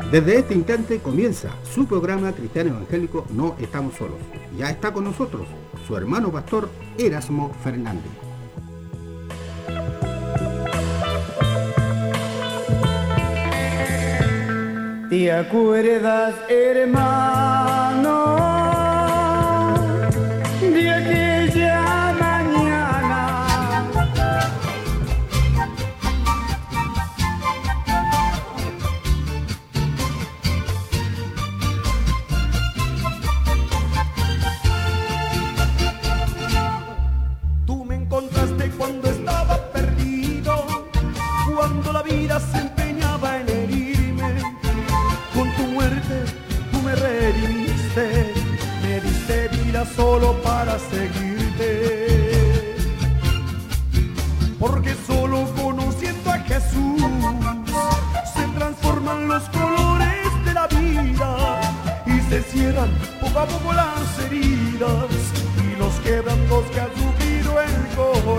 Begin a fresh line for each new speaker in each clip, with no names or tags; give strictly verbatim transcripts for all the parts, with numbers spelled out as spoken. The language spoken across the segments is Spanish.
Desde este instante comienza su programa cristiano evangélico No Estamos Solos. Ya está con nosotros su hermano pastor Erasmo Fernández.
¿Te acuerdas, hermano, de aquella mañana?
Tú me encontraste cuando estaba perdido, cuando la vida se empeñaba en herirme. Con tu muerte tú me redimiste, me diste vida solo para seguirte. Porque solo conociendo a Jesús se transforman los colores de la vida y se cierran poco a poco las heridas y los quebrantos que ha sufrido el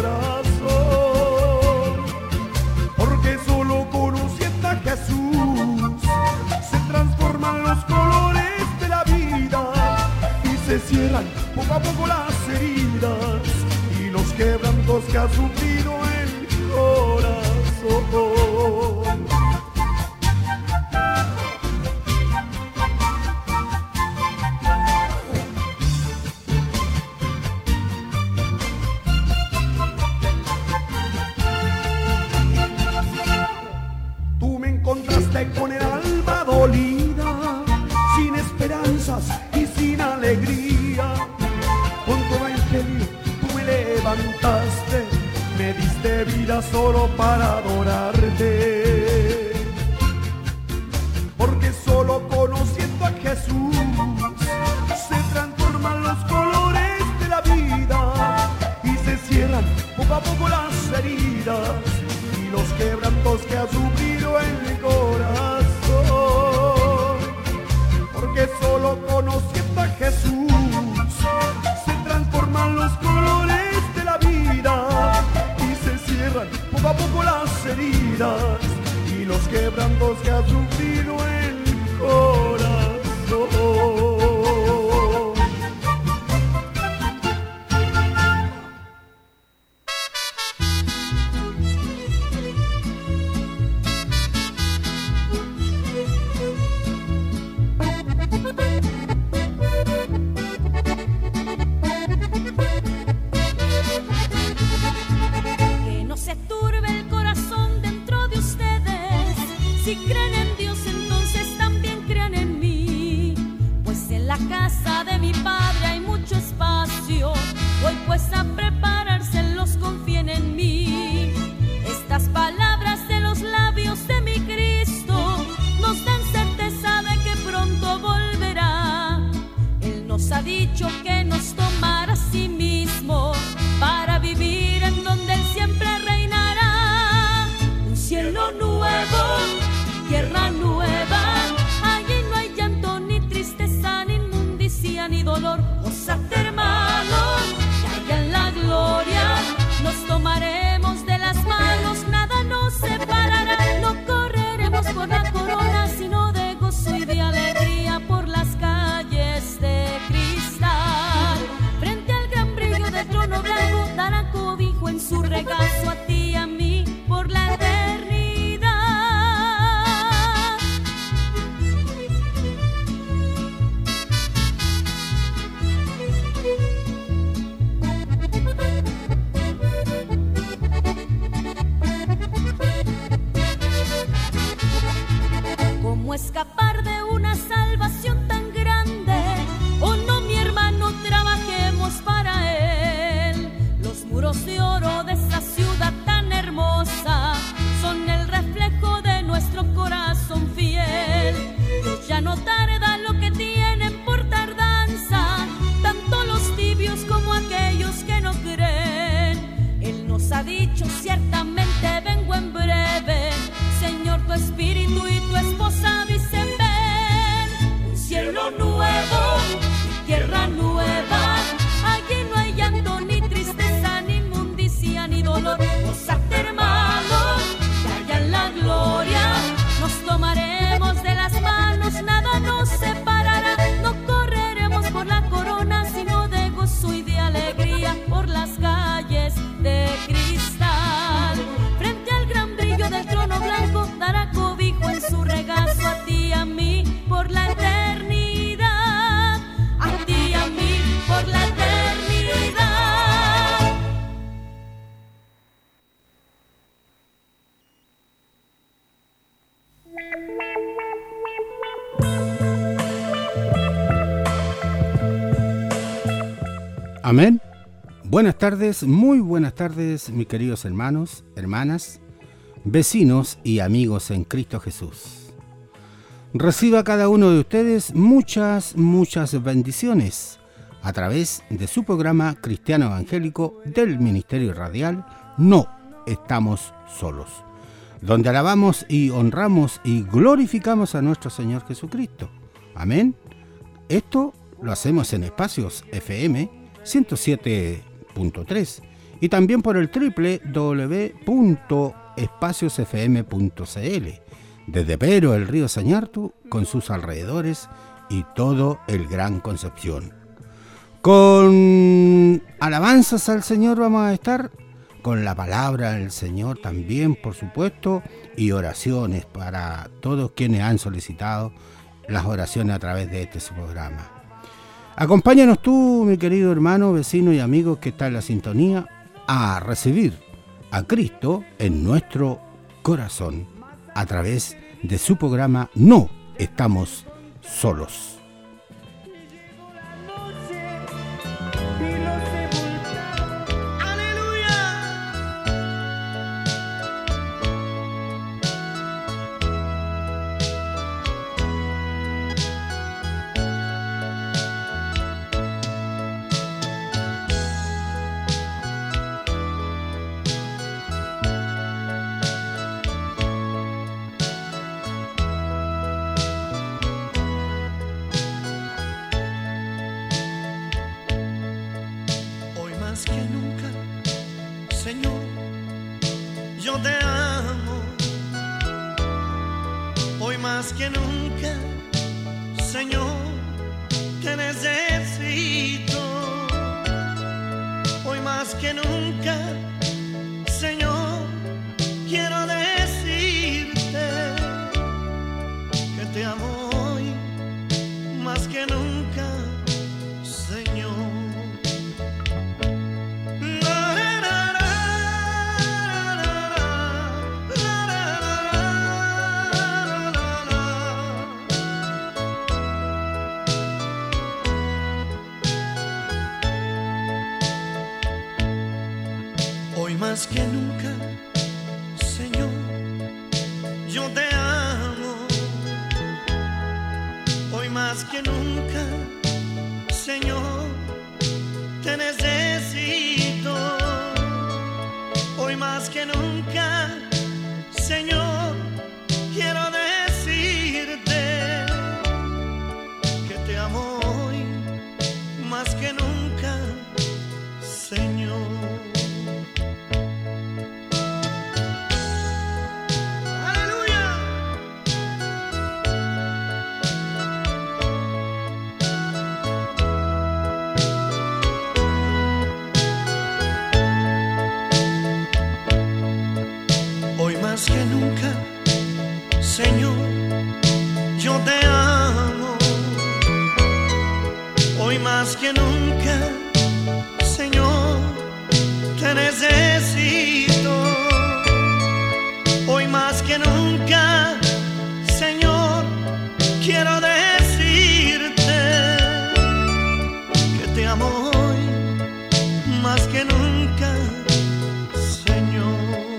corazón. Porque solo conociendo a Jesús se transforman los colores de la vida y se cierran poco a poco las heridas y los quebrantos que ha sufrido el corazón. Tú me encontraste con el alma dolida, sin esperanzas y sin alegría. Con tu evangelio tú me levantaste, me diste vida solo para adorarte. Porque solo conociendo a Jesús se transforman los colores de la vida y se cierran poco a poco las heridas y los quebrantos que ha sufrido el corazón. Porque solo conociendo a Jesús se transforman los colores de la vida y se cierran poco a poco las heridas y los quebrantos que ha sufrido el corazón.
Que no se turbe el corazón dentro de ustedes. Si creen en Dios, entonces también crean en mí. Pues en la casa de mi Padre hay mucho espacio. Voy pues a preparárselos, confíen en mí. Estas palabras de los labios de mi Cristo nos dan certeza de que pronto volverá. Él nos ha dicho que nos tomará a sí mismo para vivir en donde Él siempre reinará. Un cielo nuevo, tierra nueva, allí no hay llanto, ni tristeza, ni inmundicia, ni dolor. Gózate, hermano, que allá en la gloria nos tomaremos de las manos, nada nos separará. No correremos por la corona, sino de gozo y de alegría por las calles de cristal. Frente al gran brillo del trono blanco dará cobijo en su regazo a ti y a mí por la eternidad. ¿Cómo escapar de una salvación tan grande? Oh no, mi hermano, trabajemos para Él. Los muros de oro de esa ciudad tan hermosa son el reflejo de nuestro corazón fiel. Dios ya no tarda lo que tienen por tardanza, tanto los tibios como aquellos que no creen. Él nos ha dicho ciertamente vengo en breve. Señor, tu espíritu y tu esposa dicen ven.
Amén. Buenas tardes, muy buenas tardes, mis queridos hermanos, hermanas, vecinos y amigos en Cristo Jesús. Reciba cada uno de ustedes muchas, muchas bendiciones a través de su programa cristiano evangélico del Ministerio Radial No Estamos Solos, donde alabamos y honramos y glorificamos a nuestro Señor Jesucristo. Amén. Esto lo hacemos en espacios F M ciento siete punto tres y también por el doble u doble u doble u punto espacios f m punto c l, desde Pero, el río Sañartu, con sus alrededores y todo el Gran Concepción. Con alabanzas al Señor vamos a estar, con la palabra del Señor también, por supuesto, y oraciones para todos quienes han solicitado las oraciones a través de este programa. Acompáñanos tú, mi querido hermano, vecino y amigo que está en la sintonía, a recibir a Cristo en nuestro corazón a través de su programa No Estamos Solos.
Más que nunca, Señor, yo te amo. Hoy más que nunca, Señor, te necesito. Hoy más que nunca, Señor, quiero decirte que te amo hoy más que nunca, Señor. Que nunca, Señor, yo te amo. Hoy más que nunca, Señor, te necesito. Hoy más que nunca, Señor, quiero decirte que te amo hoy más que nunca, Señor.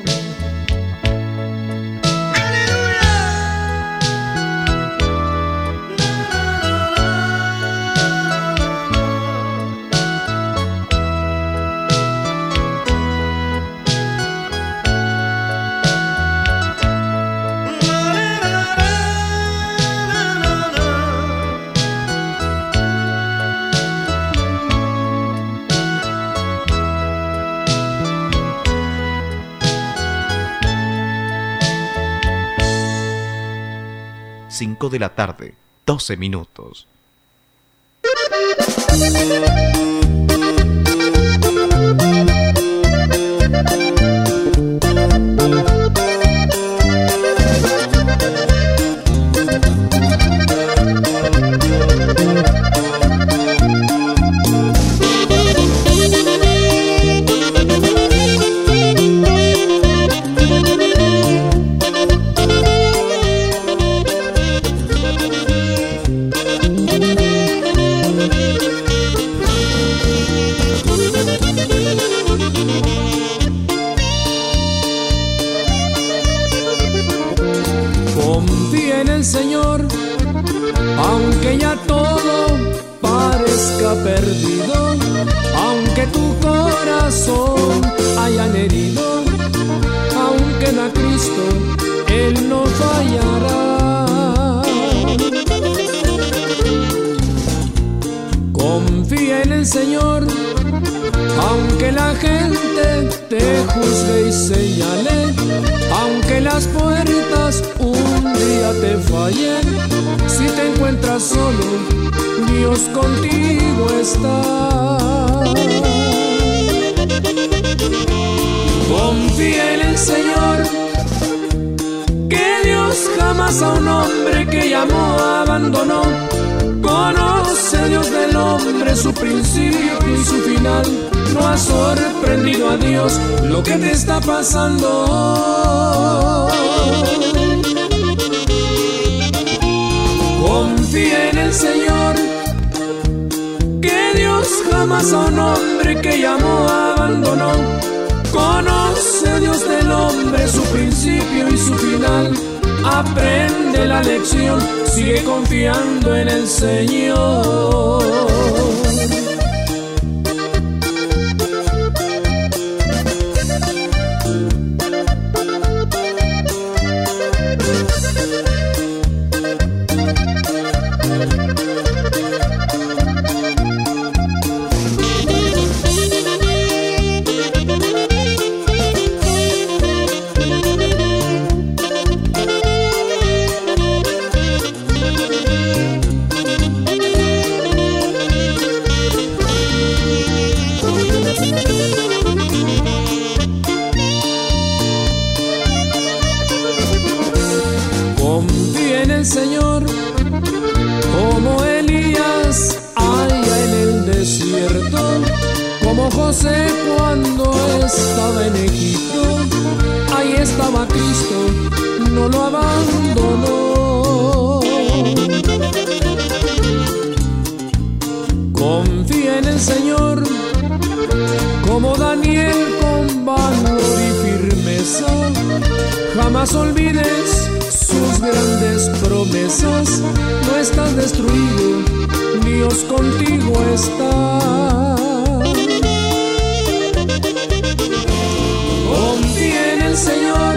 cinco de la tarde, doce minutos.
aunque ya todo parezca perdido, aunque tu corazón hayan herido, aunque en a Cristo Él no fallará. Confía en el Señor, aunque la gente te juzgue y señale, aunque las puertas un día te fallen, si te encuentras solo, Dios contigo está. Confía en el Señor, que Dios jamás a un hombre que llamó abandonó. Conoce Dios del hombre su principio y su final. No ha sorprendido a Dios lo que te está pasando. Confía en el Señor, que Dios jamás a un hombre que llamó abandonó. Conoce Dios del hombre su principio y su final. Aprende la lección, sigue confiando en el Señor. Señor, como Elías allá en el desierto, como José cuando estaba en Egipto, ahí estaba Cristo, no lo abandonó. Confía en el Señor, como Daniel con valor y firmeza, jamás olvides sus grandes promesas. No estás destruido, Dios contigo está. Confía en el Señor,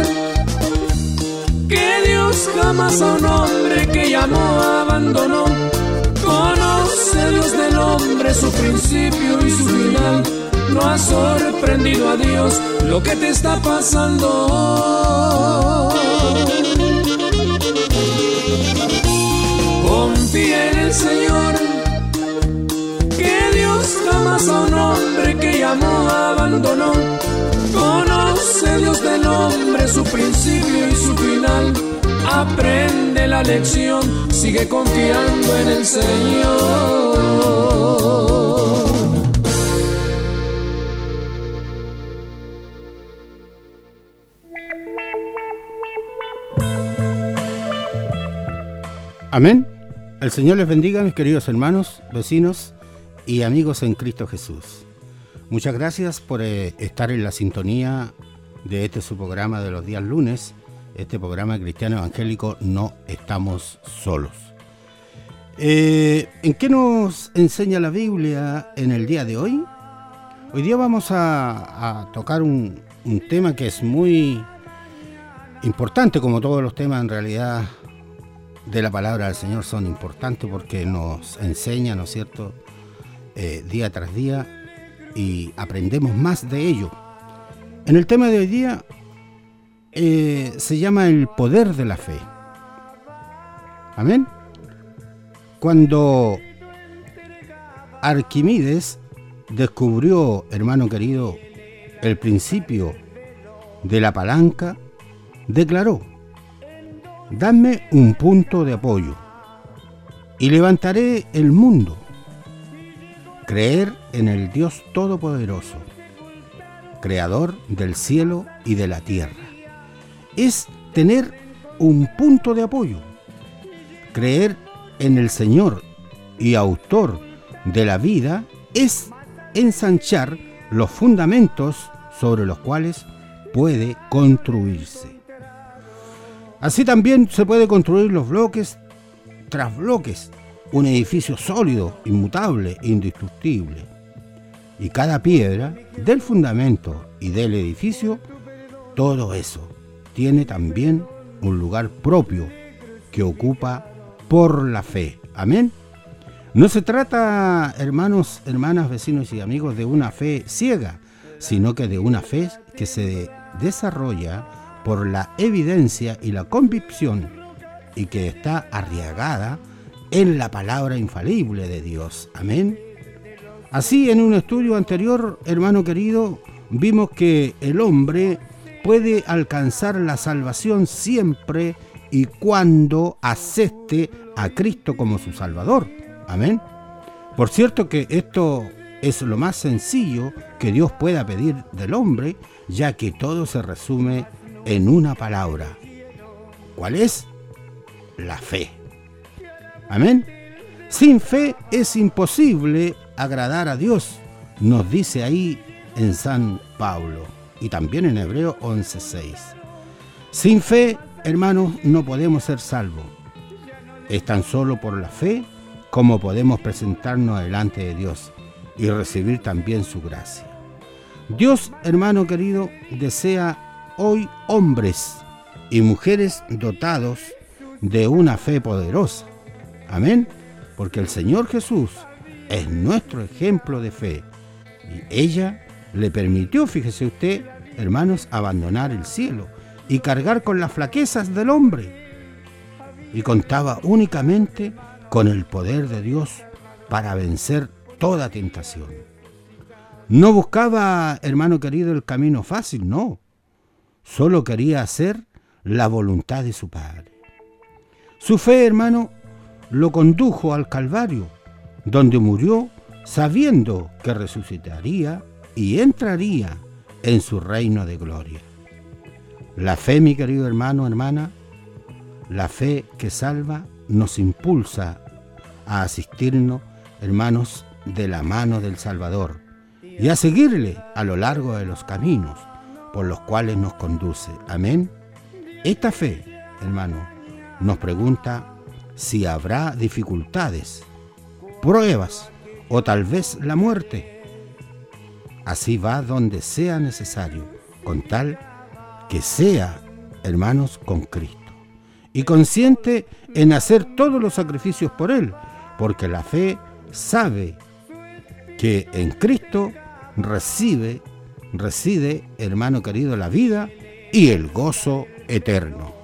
que Dios jamás a un hombre que llamó abandonó. Conoce Dios del hombre su principio y su final. No ha sorprendido a Dios lo que te está pasando. Confía en el Señor, que Dios jamás a un hombre que llamó abandonó. Conoce Dios del hombre su principio y su final. Aprende la lección, sigue confiando en el Señor.
Amén. El Señor les bendiga, mis queridos hermanos, vecinos y amigos en Cristo Jesús. Muchas gracias por eh, estar en la sintonía de este su programa de los días lunes, este programa cristiano evangélico No Estamos Solos. Eh, ¿En qué nos enseña la Biblia en el día de hoy? Hoy día vamos a, a tocar un, un tema que es muy importante, como todos los temas en realidad de la palabra del Señor son importantes porque nos enseña, ¿no es cierto?, eh, día tras día, y aprendemos más de ello. En el tema de hoy día eh, se llama el poder de la fe. Amén. Cuando Arquímedes descubrió, hermano querido, el principio de la palanca, declaró: dame un punto de apoyo y levantaré el mundo. Creer en el Dios Todopoderoso, Creador del cielo y de la tierra, es tener un punto de apoyo. Creer en el Señor y Autor de la vida es ensanchar los fundamentos sobre los cuales puede construirse. Así también se puede construir los bloques tras bloques, un edificio sólido, inmutable, indestructible. Y cada piedra del fundamento y del edificio, todo eso tiene también un lugar propio que ocupa por la fe. Amén. No se trata, hermanos, hermanas, vecinos y amigos, de una fe ciega, sino que de una fe que se desarrolla por la evidencia y la convicción y que está arriesgada en la palabra infalible de Dios. Amén. Así, en un estudio anterior, hermano querido, vimos que el hombre puede alcanzar la salvación siempre y cuando acepte a Cristo como su Salvador. Amén. Por cierto que esto es lo más sencillo que Dios pueda pedir del hombre, ya que todo se resume en una palabra. ¿Cuál es? La fe. Amén. Sin fe es imposible agradar a Dios, nos dice ahí en San Pablo y también en Hebreo once seis. Sin fe, hermanos, no podemos ser salvos. Es tan solo por la fe como podemos presentarnos delante de Dios y recibir también su gracia. Dios, hermano querido, desea hoy hombres y mujeres dotados de una fe poderosa. Amén. Porque el Señor Jesús es nuestro ejemplo de fe. Y ella le permitió, fíjese usted, hermanos, abandonar el cielo y cargar con las flaquezas del hombre. Y contaba únicamente con el poder de Dios para vencer toda tentación. No buscaba, hermano querido, el camino fácil, no. Solo quería hacer la voluntad de su Padre. Su fe, hermano, lo condujo al Calvario, donde murió sabiendo que resucitaría y entraría en su reino de gloria. La fe, mi querido hermano, hermana, la fe que salva, nos impulsa a asistirnos, hermanos, de la mano del Salvador y a seguirle a lo largo de los caminos por los cuales nos conduce. Amén. Esta fe, hermano, nos pregunta si habrá dificultades, pruebas o tal vez la muerte. Así va donde sea necesario, con tal que sea, hermanos, con Cristo. Y consciente en hacer todos los sacrificios por Él, porque la fe sabe que en Cristo recibe, reside, hermano querido, la vida y el gozo eterno.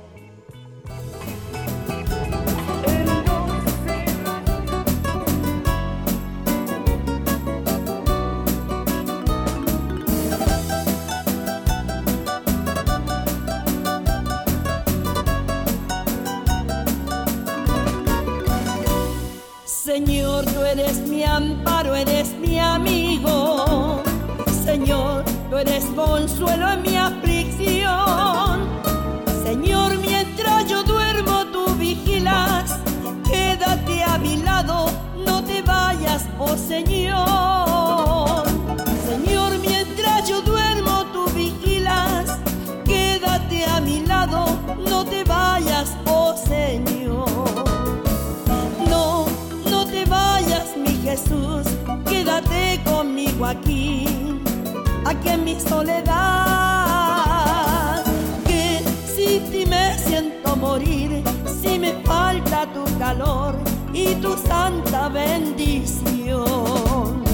Señor, tú eres mi amparo, eres mi amigo. Señor, tú eres consuelo en mi aflicción. Señor, mientras yo duermo, tú vigilas. Quédate a mi lado, no te vayas, oh Señor. Señor, mientras yo duermo, tú vigilas. Quédate a mi lado, no te vayas, oh Señor. Jesús, quédate conmigo aquí, aquí en mi soledad. Que sin ti me siento morir, si me falta tu calor y tu santa bendición.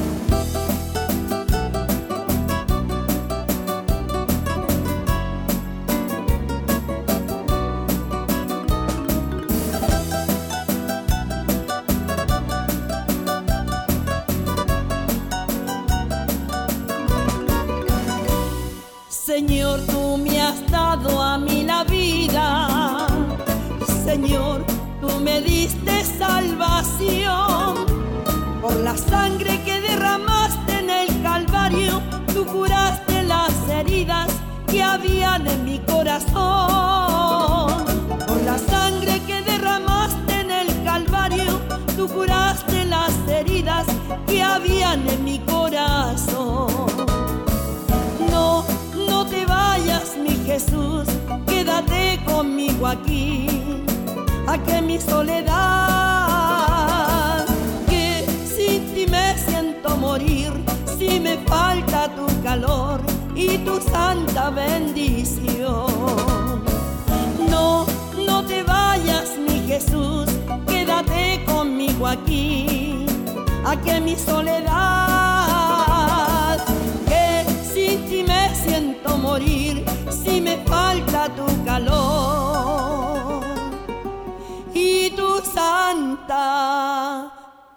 Señor, tú me has dado a mí la vida. Señor, tú me diste salvación. Por la sangre que derramaste en el Calvario, tú curaste las heridas que habían en mi corazón. Por la sangre que derramaste en el Calvario, tú curaste las heridas que habían en mi corazón. No, no te vayas, mi Jesús, quédate conmigo aquí, a que mi soledad, que sin ti me siento morir, si me falta tu calor y tu santa bendición. No, no te vayas, mi Jesús, quédate conmigo aquí, a que mi soledad, que sin ti me siento morir, si me falta tu calor y tu santa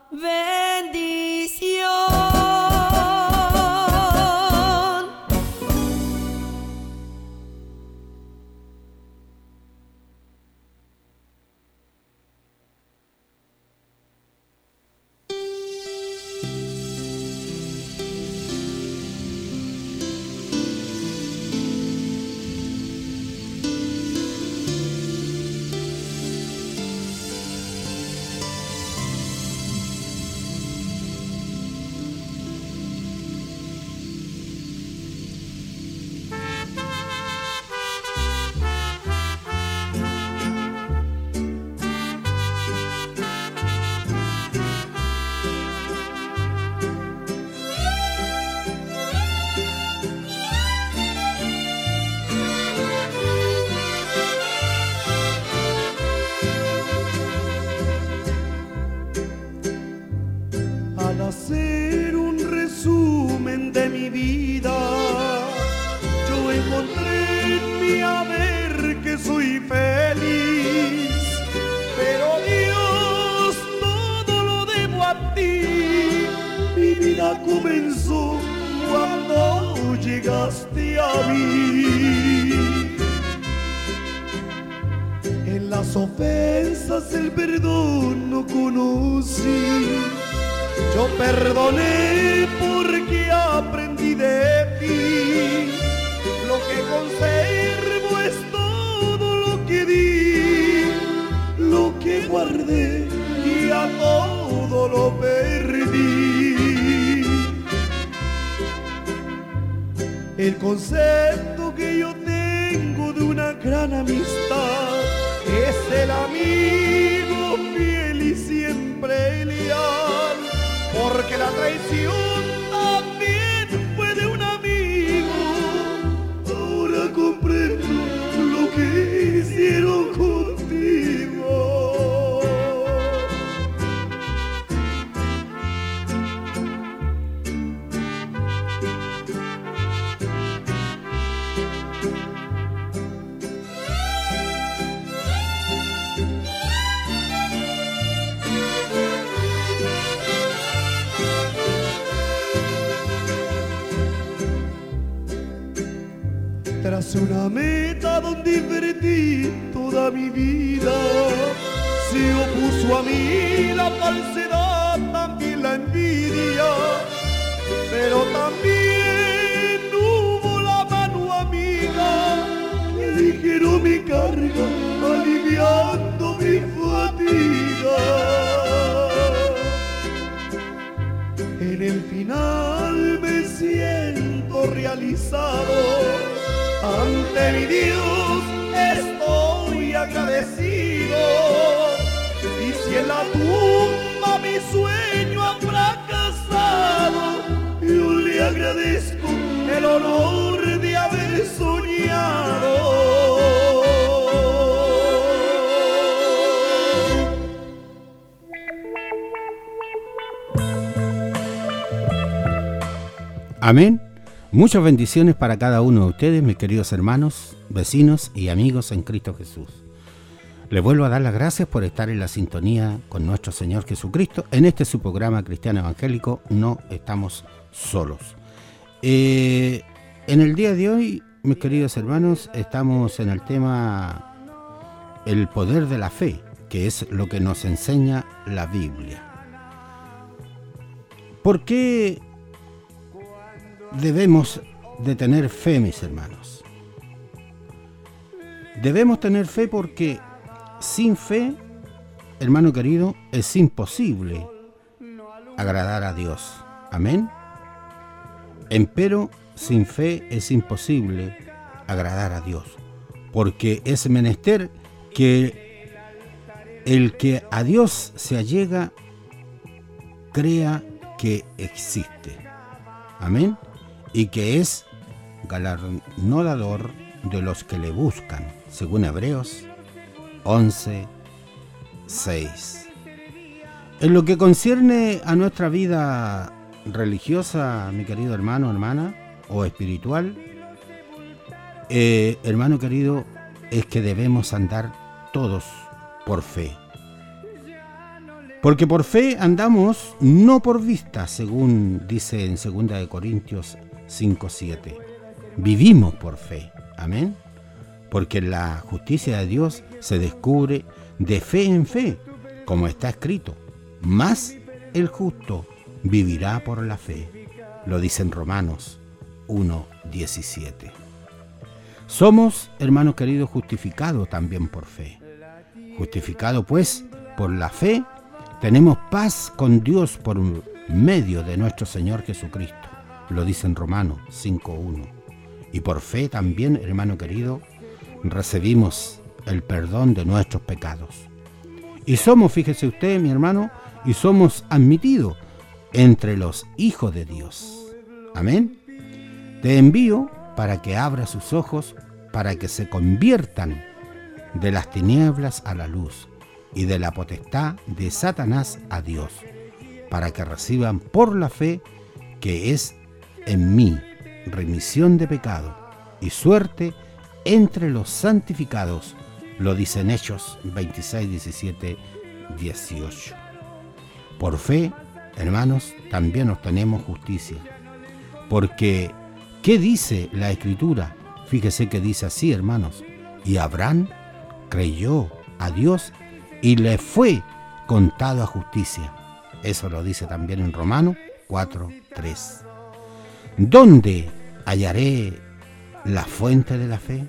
bendición.
Hacer un resumen de mi vida, yo encontré en mi haber que soy feliz, pero Dios, todo lo debo a ti. Mi vida comenzó cuando llegaste a mí. En las ofensas el perdón no conocí, yo perdoné porque aprendí de ti. Lo que conservo es todo lo que di, lo que guardé y a todo lo perdí. El concepto que yo tengo de una gran amistad es el amigo fiel y siempre leal, porque la traición también fue de un amigo. Ahora comprendo lo que hicieron contigo. Tras una meta donde invertí toda mi vida, se opuso a mí la falsedad, también la envidia, pero también hubo la mano amiga que aligeró mi carga, aliviando mi fatiga. En el final me siento realizado, ante mi Dios estoy agradecido, y si en la tumba mi sueño ha fracasado, yo le agradezco el honor de haber soñado.
Amén. Muchas bendiciones para cada uno de ustedes, mis queridos hermanos, vecinos y amigos en Cristo Jesús. Les vuelvo a dar las gracias por estar en la sintonía con nuestro Señor Jesucristo. En este su programa Cristiano Evangélico, No Estamos Solos. Eh, en el día de hoy, mis queridos hermanos, estamos en el tema el poder de la fe, que es lo que nos enseña la Biblia. ¿Por qué debemos de tener fe, mis hermanos? Debemos tener fe porque sin fe, hermano querido, es imposible agradar a Dios. Amén. Empero, sin fe es imposible agradar a Dios, porque es menester que el que a Dios se allega, crea que existe. Amén. Y que es galardonador de los que le buscan, según Hebreos once, seis. En lo que concierne a nuestra vida religiosa, mi querido hermano, hermana, o espiritual, eh, hermano querido, es que debemos andar todos por fe. Porque por fe andamos, no por vista, según dice en segunda de Corintios cinco, siete. Vivimos por fe. Amén. Porque la justicia de Dios se descubre de fe en fe, como está escrito. Mas el justo vivirá por la fe. Lo dice en Romanos uno, diecisiete. Somos, hermanos queridos, justificados también por fe. Justificados, pues, por la fe, tenemos paz con Dios por medio de nuestro Señor Jesucristo. Lo dice en Romanos cinco, uno. Y por fe también, hermano querido, recibimos el perdón de nuestros pecados. Y somos, fíjese usted, mi hermano, y somos admitidos entre los hijos de Dios. Amén. Te envío para que abra sus ojos, para que se conviertan de las tinieblas a la luz y de la potestad de Satanás a Dios, para que reciban por la fe que es en mí remisión de pecado y suerte entre los santificados. Lo dicen Hechos veintiséis, diecisiete, dieciocho. Por fe, hermanos, también obtenemos justicia. Porque, ¿qué dice la Escritura? Fíjese que dice así, hermanos. Y Abraham creyó a Dios y le fue contado a justicia. Eso lo dice también en Romanos cuatro, tres. ¿Dónde hallaré la fuente de la fe?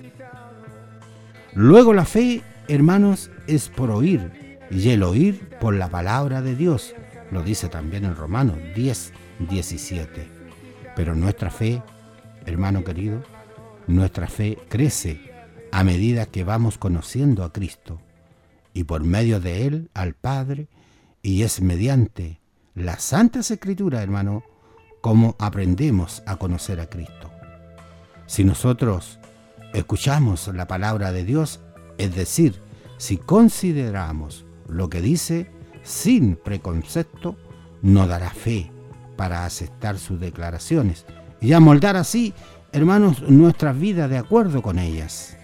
Luego la fe, hermanos, es por oír, y el oír por la palabra de Dios. Lo dice también en Romanos diez, diecisiete. Pero nuestra fe, hermano querido, nuestra fe crece a medida que vamos conociendo a Cristo y por medio de Él al Padre, y es mediante las Santas Escrituras, hermano, como aprendemos a conocer a Cristo. Si nosotros escuchamos la palabra de Dios, es decir, si consideramos lo que dice sin preconcepto, nos dará fe para aceptar sus declaraciones y amoldar así, hermanos, nuestras vidas de acuerdo con ellas.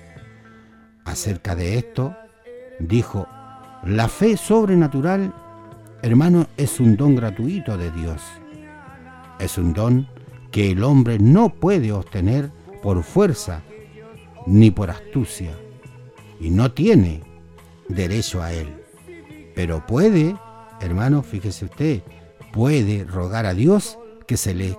Acerca de esto, dijo, la fe sobrenatural, hermano, es un don gratuito de Dios. Es un don que el hombre no puede obtener por fuerza ni por astucia, y no tiene derecho a él. Pero puede, hermano, fíjese usted, puede rogar a Dios que se le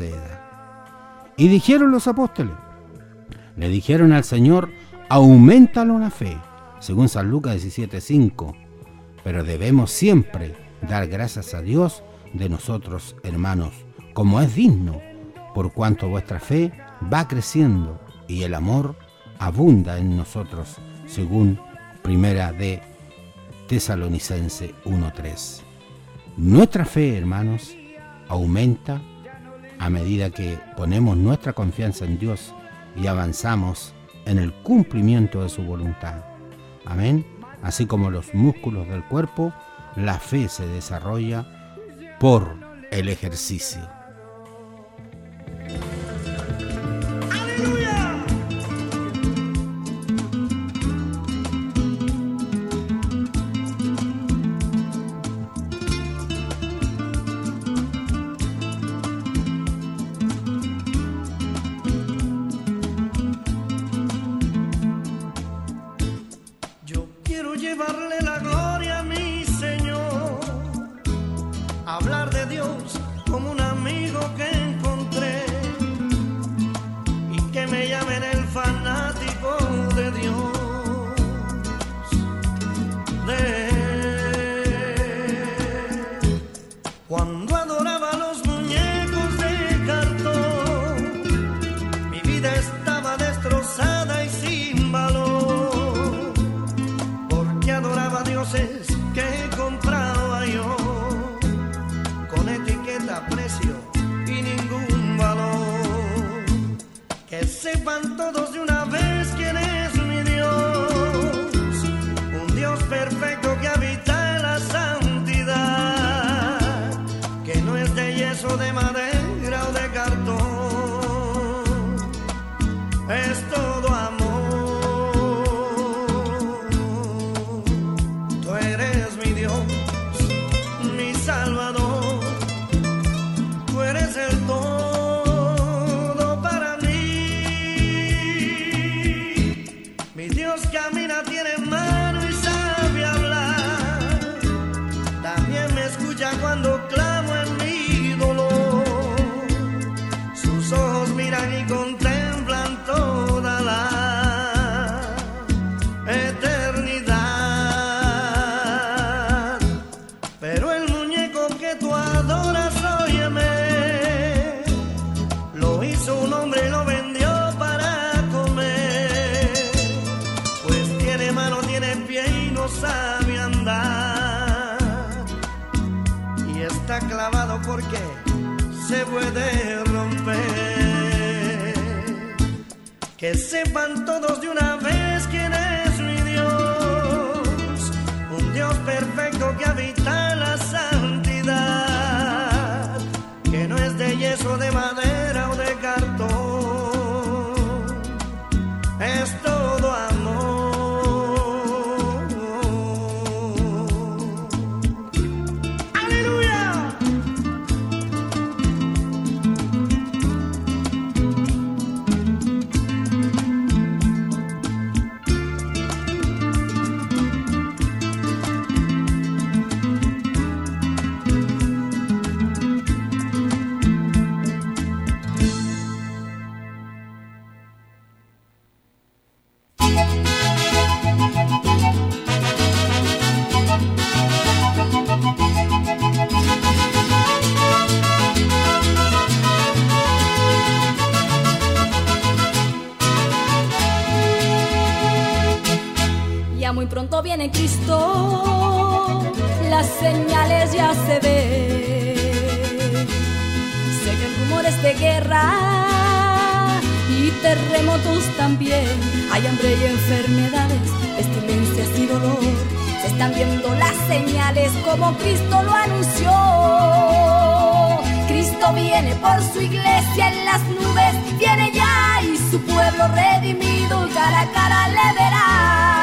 conceda. Y dijeron los apóstoles, le dijeron al Señor, auméntalo la fe, según San Lucas diecisiete, cinco. Pero debemos siempre dar gracias a Dios de nosotros, hermanos, como es digno, por cuanto vuestra fe va creciendo y el amor abunda en nosotros, según Primera de Tesalonicense uno, tres. Nuestra fe, hermanos, aumenta a medida que ponemos nuestra confianza en Dios y avanzamos en el cumplimiento de su voluntad. Amén. Así como los músculos del cuerpo, la fe se desarrolla por el ejercicio.
Hablar de Dios como un amigo. Dios, mi Salvador, tú eres el todo para mí. Mi Dios camina, tiene mano y sabe hablar, también me escucha cuando clamo en mi dolor. Sus ojos miran y contemplan toda la eternidad. Pero el muñeco que tú adoras, óyeme, lo hizo un hombre y lo vendió para comer. Pues tiene mano, tiene pie y no sabe andar. Y está clavado porque se puede romper. Que sepan todos de una vez quién es mi Dios, un Dios perfecto que habita en la santidad, que no es de yeso, de madera o de cartón, es todo amor. ¡Aleluya!
Muy pronto viene Cristo, las señales ya se ven. Sé que rumores de guerra y terremotos también. Hay hambre y enfermedades, pestilencias y dolor. Se están viendo las señales como Cristo lo anunció. Cristo viene por su iglesia en las nubes, viene ya y su pueblo redimido cara a cara le verá.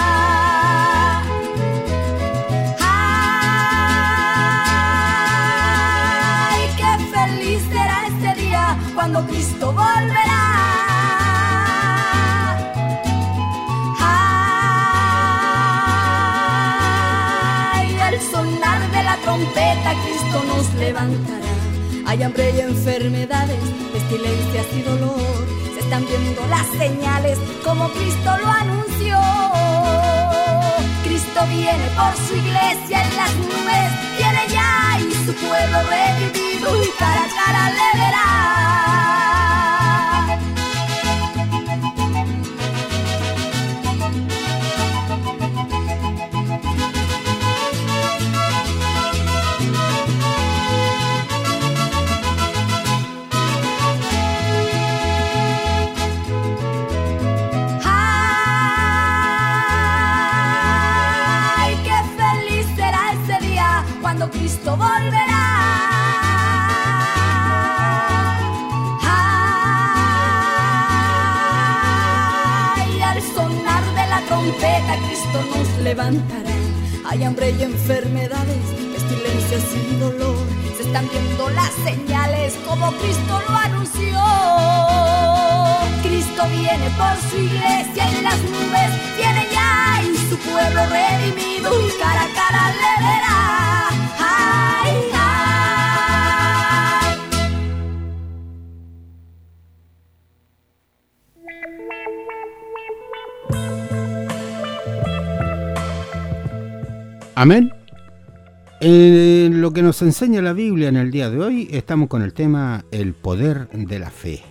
Cuando Cristo volverá, ay, al sonar de la trompeta Cristo nos levantará. Hay hambre y enfermedades, pestilencias y dolor. Se están viendo las señales como Cristo lo anunció. Cristo viene por su iglesia en las nubes, viene ya y su pueblo redimido y cara a cara le verá. Cristo volverá. Ay, al sonar de la trompeta Cristo nos levantará. Hay hambre y enfermedades, pestilencias y dolor. Se están viendo las señales como Cristo lo anunció. Cristo viene por su iglesia en las nubes, viene ya y su pueblo redimido y cara a cara le verá. Ay, ay.
Amén. En lo que nos enseña la Biblia en el día de hoy, estamos con el tema el poder de la fe.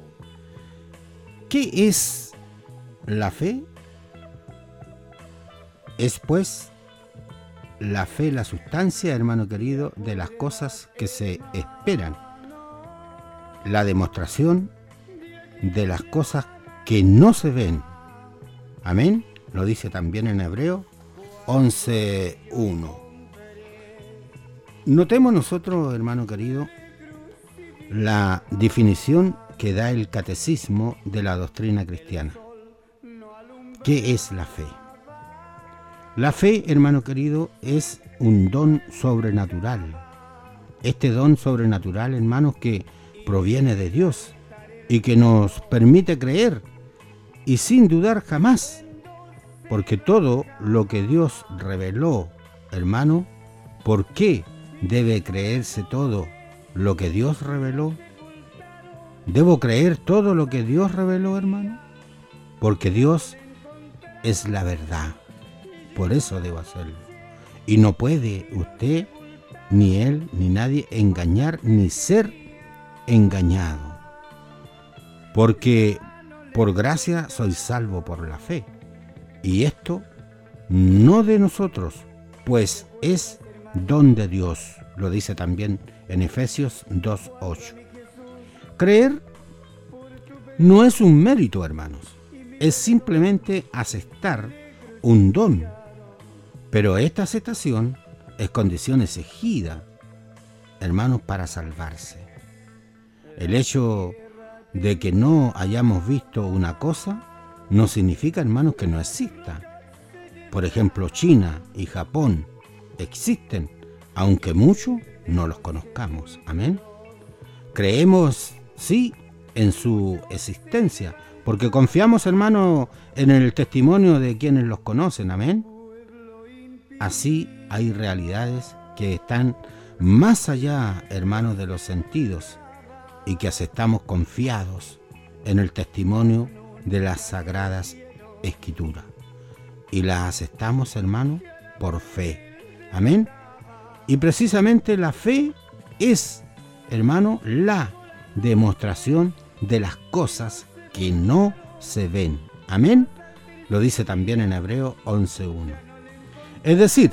¿Qué es la fe? Es pues la fe, la sustancia, hermano querido, de las cosas que se esperan, la demostración de las cosas que no se ven. Amén. Lo dice también en Hebreo once uno. Notemos nosotros, hermano querido, la definición que da el catecismo de la doctrina cristiana. ¿Qué es la fe? La fe, hermano querido, es un don sobrenatural. Este don sobrenatural, hermanos, que proviene de Dios y que nos permite creer y sin dudar jamás, porque todo lo que Dios reveló, hermano, ¿por qué debe creerse todo lo que Dios reveló? ¿Debo creer todo lo que Dios reveló, hermano? Porque Dios es la verdad. Por eso debo hacerlo. Y no puede usted, ni él, ni nadie engañar, ni ser engañado. Porque por gracia soy salvo por la fe. Y esto no de nosotros, pues es don de Dios. Lo dice también en Efesios dos ocho. Creer no es un mérito, hermanos. Es simplemente aceptar un don. Pero esta aceptación es condición exigida, hermanos, para salvarse. El hecho de que no hayamos visto una cosa no significa, hermanos, que no exista. Por ejemplo, China y Japón existen, aunque muchos no los conozcamos. Amén. Creemos, sí, en su existencia, porque confiamos, hermanos, en el testimonio de quienes los conocen. Amén. Así hay realidades que están más allá, hermanos, de los sentidos y que aceptamos confiados en el testimonio de las Sagradas Escrituras. Y las aceptamos, hermanos, por fe. Amén. Y precisamente la fe es, hermano, la demostración de las cosas que no se ven. Amén. Lo dice también en Hebreos once uno. Es decir,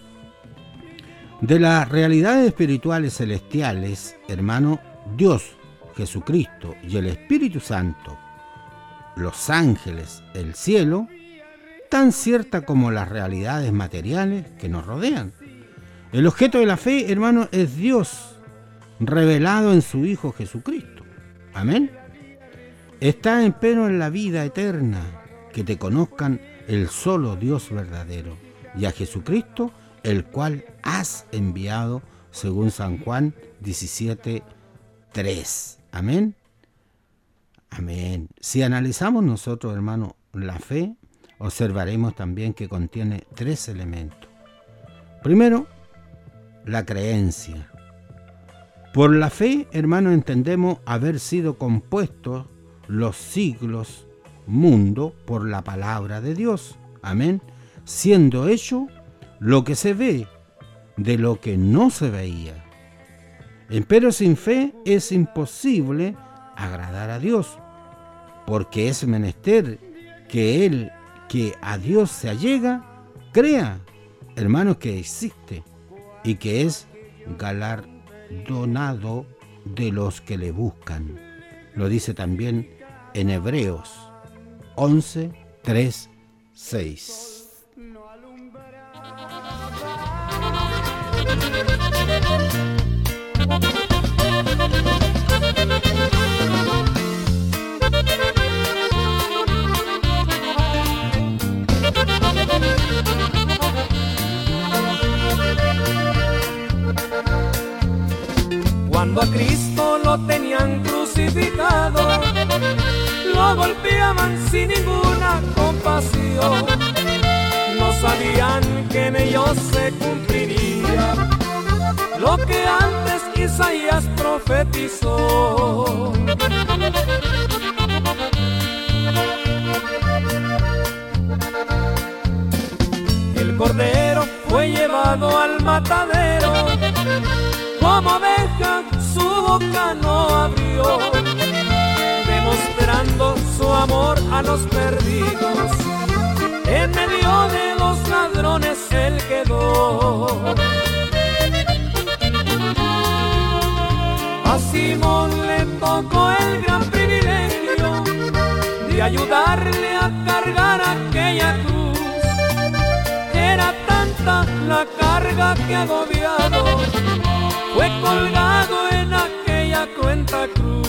de las realidades espirituales celestiales, hermano, Dios, Jesucristo y el Espíritu Santo, los ángeles, el cielo, tan cierta como las realidades materiales que nos rodean. El objeto de la fe, hermano, es Dios, revelado en su Hijo Jesucristo. Amén. Está empero en la vida eterna, que te conozcan el solo Dios verdadero, y a Jesucristo, el cual has enviado, según San Juan diecisiete tres. Amén. Amén. Si analizamos nosotros, hermano, la fe, observaremos también que contiene tres elementos. Primero, la creencia. Por la fe, hermano, entendemos haber sido compuestos los siglos, mundo, por la palabra de Dios. Amén. Siendo hecho lo que se ve de lo que no se veía. Empero sin fe es imposible agradar a Dios, porque es menester que el que a Dios se allega crea, hermanos, que existe y que es galardonado de los que le buscan. Lo dice también en Hebreos once, tres, seis.
Cuando a Cristo lo tenían crucificado, lo golpeaban sin ninguna compasión. No sabían que en ellos se cumpliría lo que antes Isaías profetizó. El Cordero fue llevado al matadero, como oveja su boca no abrió, demostrando su amor a los perdidos. En medio de los ladrones él quedó. A Simón le tocó el gran privilegio de ayudarle a cargar aquella cruz. Era tanta la carga que agobiado fue colgado en aquella cruenta cruz.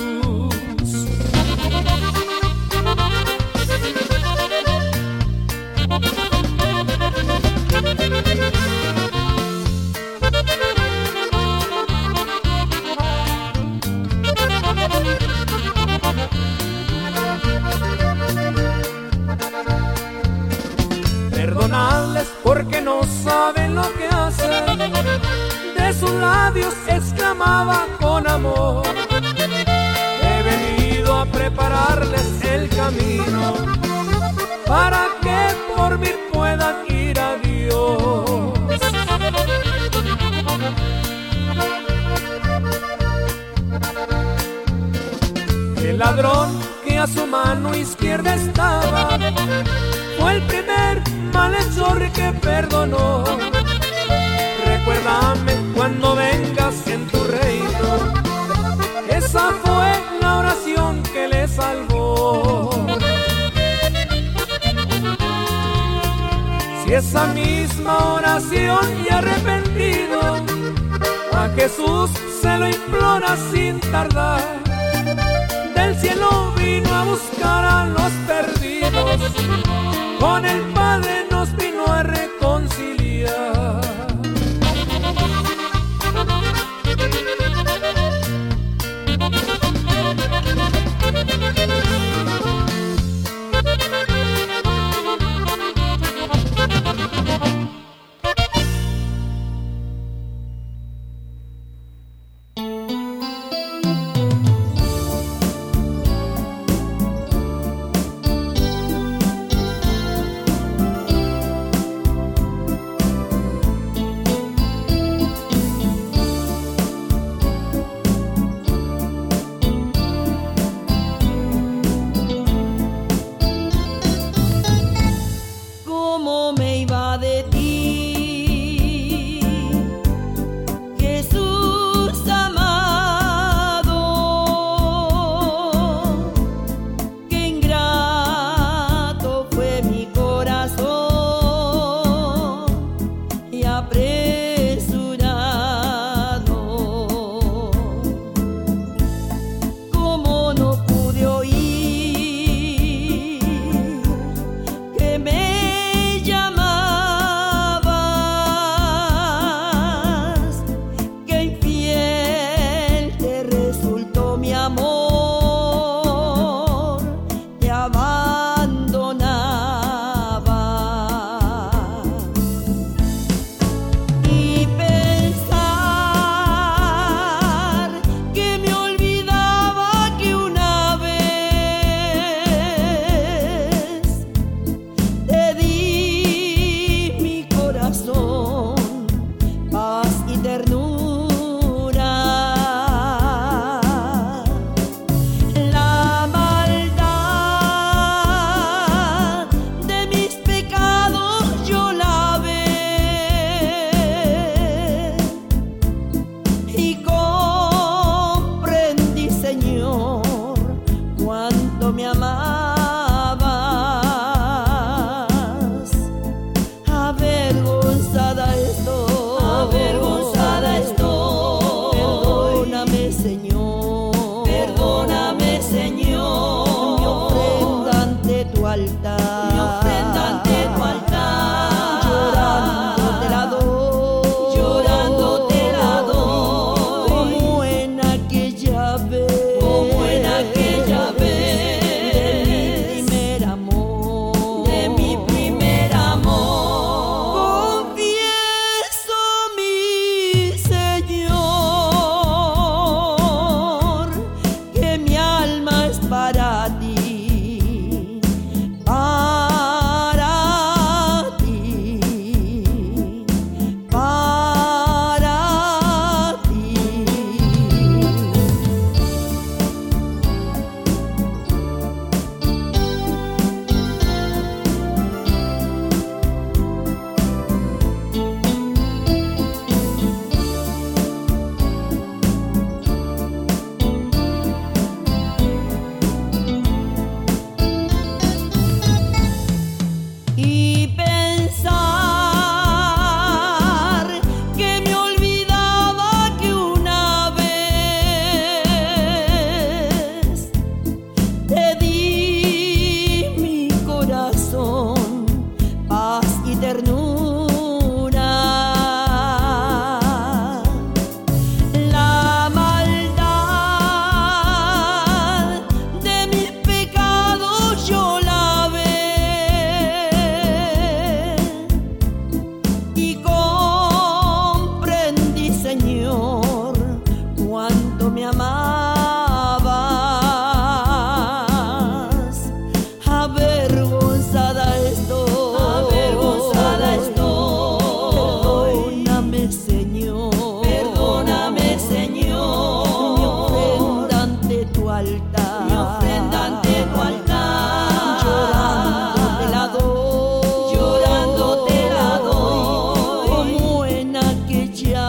Perdonadles porque no saben lo que hacen. De sus labios exclamaba con amor: he venido a prepararles el camino para que por mí puedan ir a Dios. El ladrón que a su mano izquierda estaba fue el primer malhechor que perdonó. Recuérdame cuando vengas en tu reino. Esa fue la oración que le salvó. Si esa misma oración y arrepentido a Jesús se lo implora sin tardar, del cielo vino a buscar a los perdidos, con el Padre nos vino a reconciliar.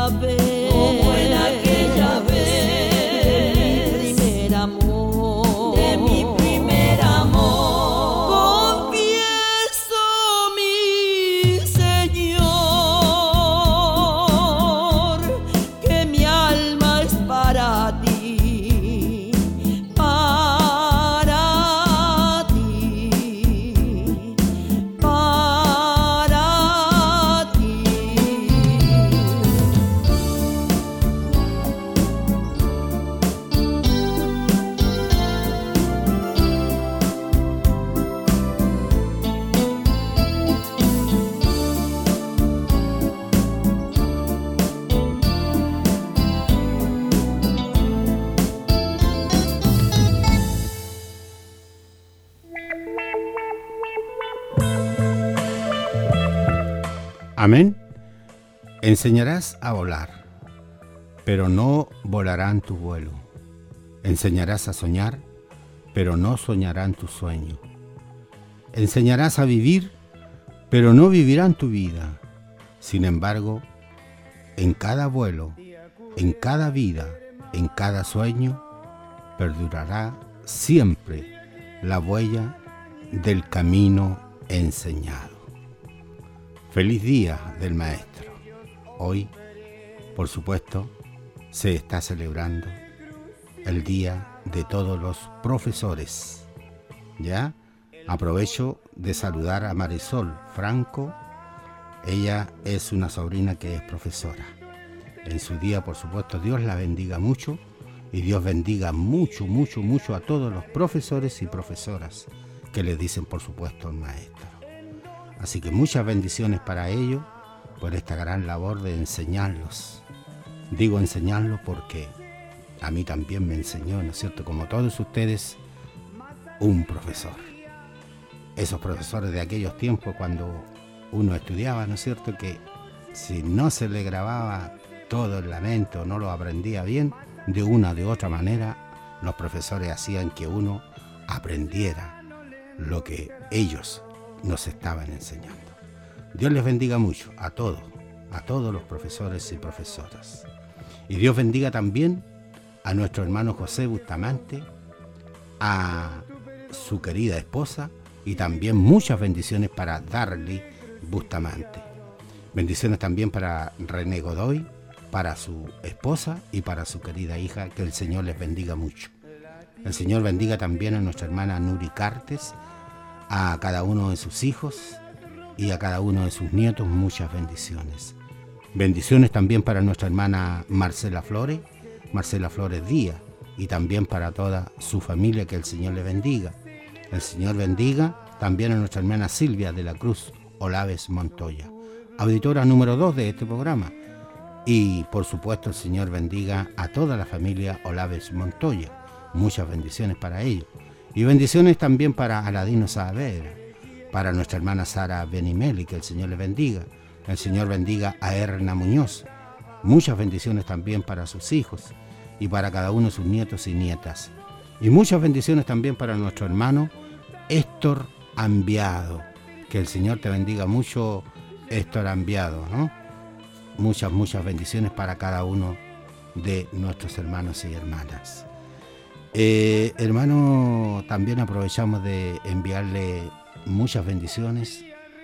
aquella vez, como en aquella vez, de mi primer amor, de mi primer amor. Confieso, mi Señor, que mi alma es para ti, para ti, para ti.
Amén. Enseñarás a volar, pero no volarán tu vuelo. Enseñarás a soñar, pero no soñarán tu sueño. Enseñarás a vivir, pero no vivirán tu vida. Sin embargo, en cada vuelo, en cada vida, en cada sueño, perdurará siempre la huella del camino enseñado. Feliz Día del Maestro. Hoy, por supuesto, se está celebrando el Día de todos los profesores. ¿Ya? Aprovecho de saludar a Marisol Franco. Ella es una sobrina que es profesora. En su día, por supuesto, Dios la bendiga mucho y Dios bendiga mucho, mucho, mucho a todos los profesores y profesoras que le dicen, por supuesto, el maestro. Así que muchas bendiciones para ellos por esta gran labor de enseñarlos. Digo enseñarlos porque a mí también me enseñó, ¿no es cierto?, como todos ustedes, un profesor. Esos profesores de aquellos tiempos cuando uno estudiaba, ¿no es cierto?, que si no se le grababa todo en la mente o no lo aprendía bien, de una o de otra manera, los profesores hacían que uno aprendiera lo que ellos nos estaban enseñando. Dios les bendiga mucho a todos, a todos los profesores y profesoras. Y Dios bendiga también a nuestro hermano José Bustamante, a su querida esposa y también muchas bendiciones para Darly Bustamante. Bendiciones también para René Godoy, para su esposa y para su querida hija, que el Señor les bendiga mucho. El Señor bendiga también a nuestra hermana Nuri Cartes, a cada uno de sus hijos y a cada uno de sus nietos, muchas bendiciones. Bendiciones también para nuestra hermana Marcela Flores, Marcela Flores Díaz, y también para toda su familia, que el Señor le bendiga. El Señor bendiga también a nuestra hermana Silvia de la Cruz Olaves Montoya, auditora número dos de este programa. Y por supuesto el Señor bendiga a toda la familia Olaves Montoya. Muchas bendiciones para ellos. Y bendiciones también para Aladino Saavedra, para nuestra hermana Sara Benimeli, que el Señor le bendiga. El Señor bendiga a Erna Muñoz. Muchas bendiciones también para sus hijos y para cada uno de sus nietos y nietas. Y muchas bendiciones también para nuestro hermano Héctor Ambiado. Que el Señor te bendiga mucho, Héctor Ambiado, ¿no? Muchas, muchas bendiciones para cada uno de nuestros hermanos y hermanas. Eh, hermano, también aprovechamos de enviarle muchas bendiciones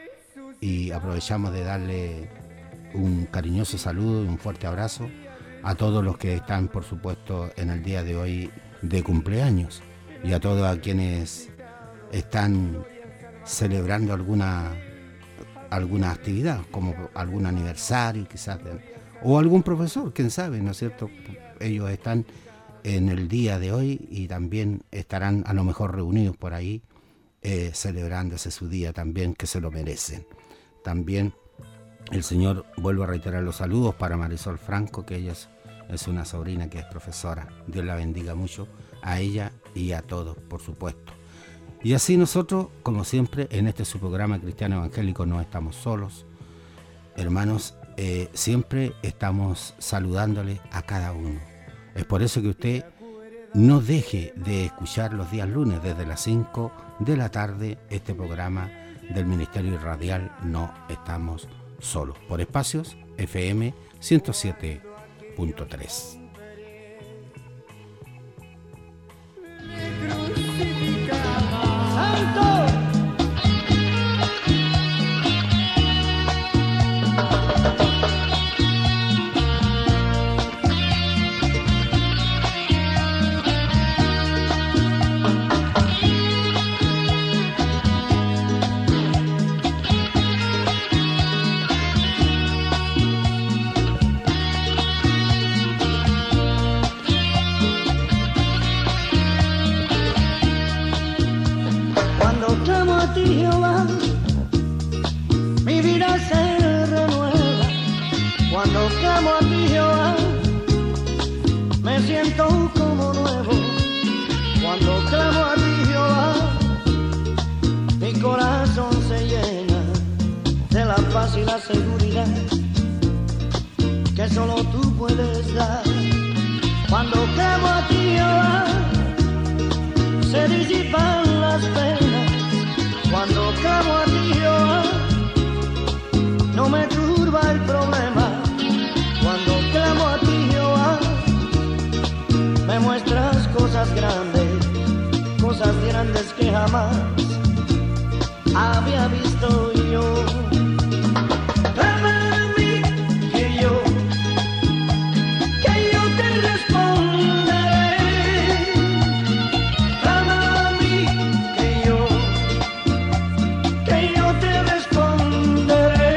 y aprovechamos de darle un cariñoso saludo y un fuerte abrazo a todos los que están, por supuesto, en el día de hoy de cumpleaños y a todos a quienes están celebrando alguna, alguna actividad, como algún aniversario quizás, o algún profesor, quién sabe, ¿no es cierto? Ellos están en el día de hoy y también estarán a lo mejor reunidos por ahí eh, celebrándose su día también, que se lo merecen. También el Señor, vuelvo a reiterar los saludos para Marisol Franco, que ella es, es una sobrina que es profesora. Dios la bendiga mucho a ella y a todos, por supuesto. Y así nosotros, como siempre, en este su programa Cristiano Evangélico, no estamos solos. Hermanos, eh, siempre estamos saludándole a cada uno. Es por eso que usted no deje de escuchar los días lunes desde las cinco de la tarde este programa del Ministerio Radial No Estamos Solos, por espacios F M ciento siete punto tres.
Jehová, mi vida se renueva. Cuando clamo a ti, Jehová, me siento como nuevo. Cuando clamo a ti, Jehová, mi corazón se llena de la paz y la seguridad que solo tú puedes dar. Cuando clamo a ti, Jehová, se disipan las penas. Cuando clamo a ti, Jehová, no me turba el problema. Cuando clamo a ti, Jehová, me muestras cosas grandes, cosas grandes que jamás había visto yo. Clama a mí, que yo, que yo te responderé. Clama a mí, que yo, que yo te responderé.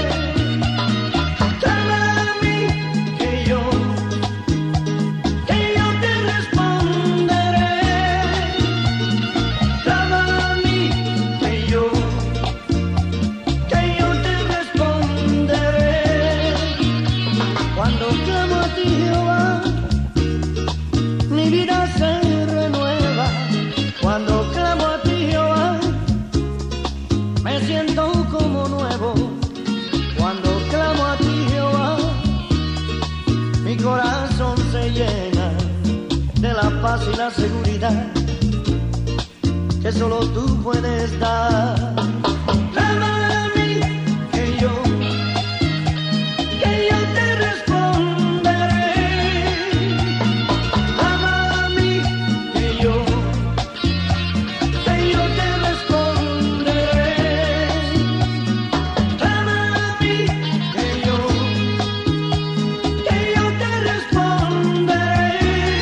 Clama a mí, que yo, que yo te responderé. Clama a mí, que yo, que yo te responderé. Cuando clamo a ti, Jehová, mi vida se renueva. Cuando clamo a ti, Jehová, me siento como nuevo. Cuando clamo a ti, Jehová, mi corazón se llena de la paz y la seguridad que solo tú puedes dar. Clama a mí, que yo, que yo te responderé. Clama a mí, que yo, que yo te responderé. Clama a mí, que yo, que yo te responderé.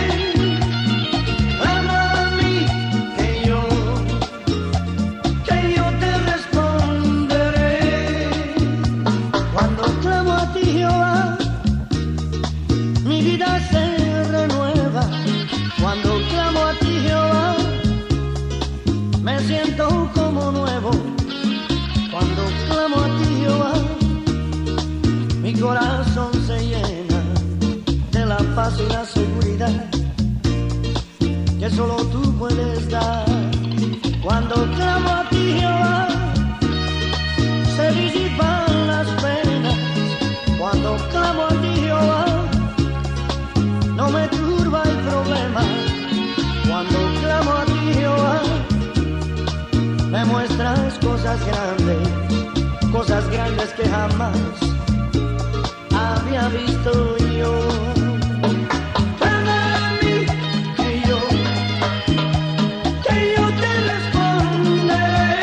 Clama a mí, que yo, que yo te responderé. Cuando clamo a ti, Jehová, mi vida se renueva. Cuando clamo a ti, Jehová, me siento como nuevo. Cuando clamo a ti, Jehová, mi corazón se llena de la paz y la seguridad que solo tú puedes dar. Cuando clamo a ti, Jehová, se disipan las penas. Cuando clamo a ti, Jehová, no me turba el problema. Cuando clamo a ti, Jehová, me muestras cosas grandes, cosas grandes que jamás había visto yo. Clama a mí, que yo, que yo te responderé.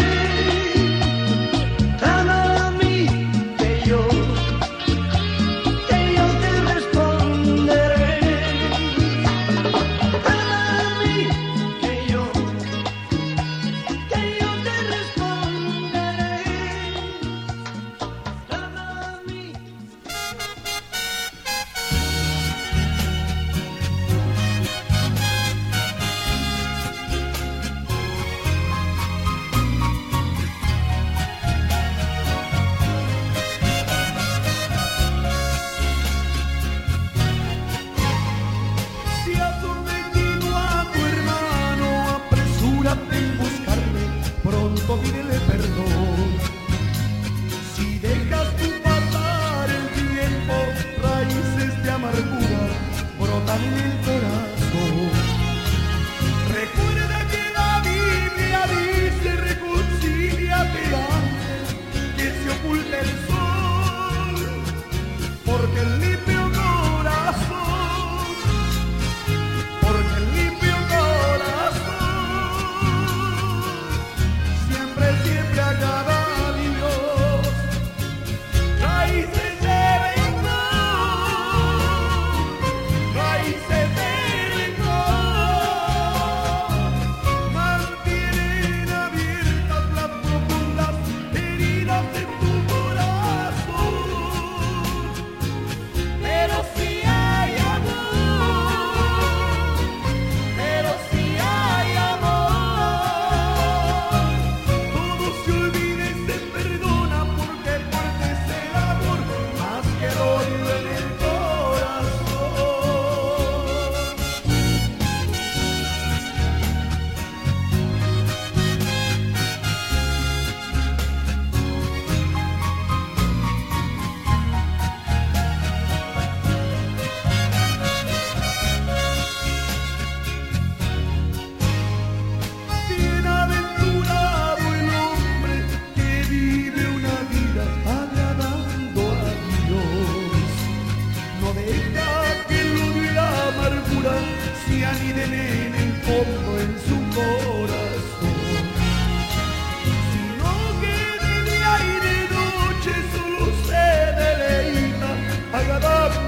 Clama a mí, que yo, que yo te responderé. Clama a mí, que yo, que yo te responderé. Clama a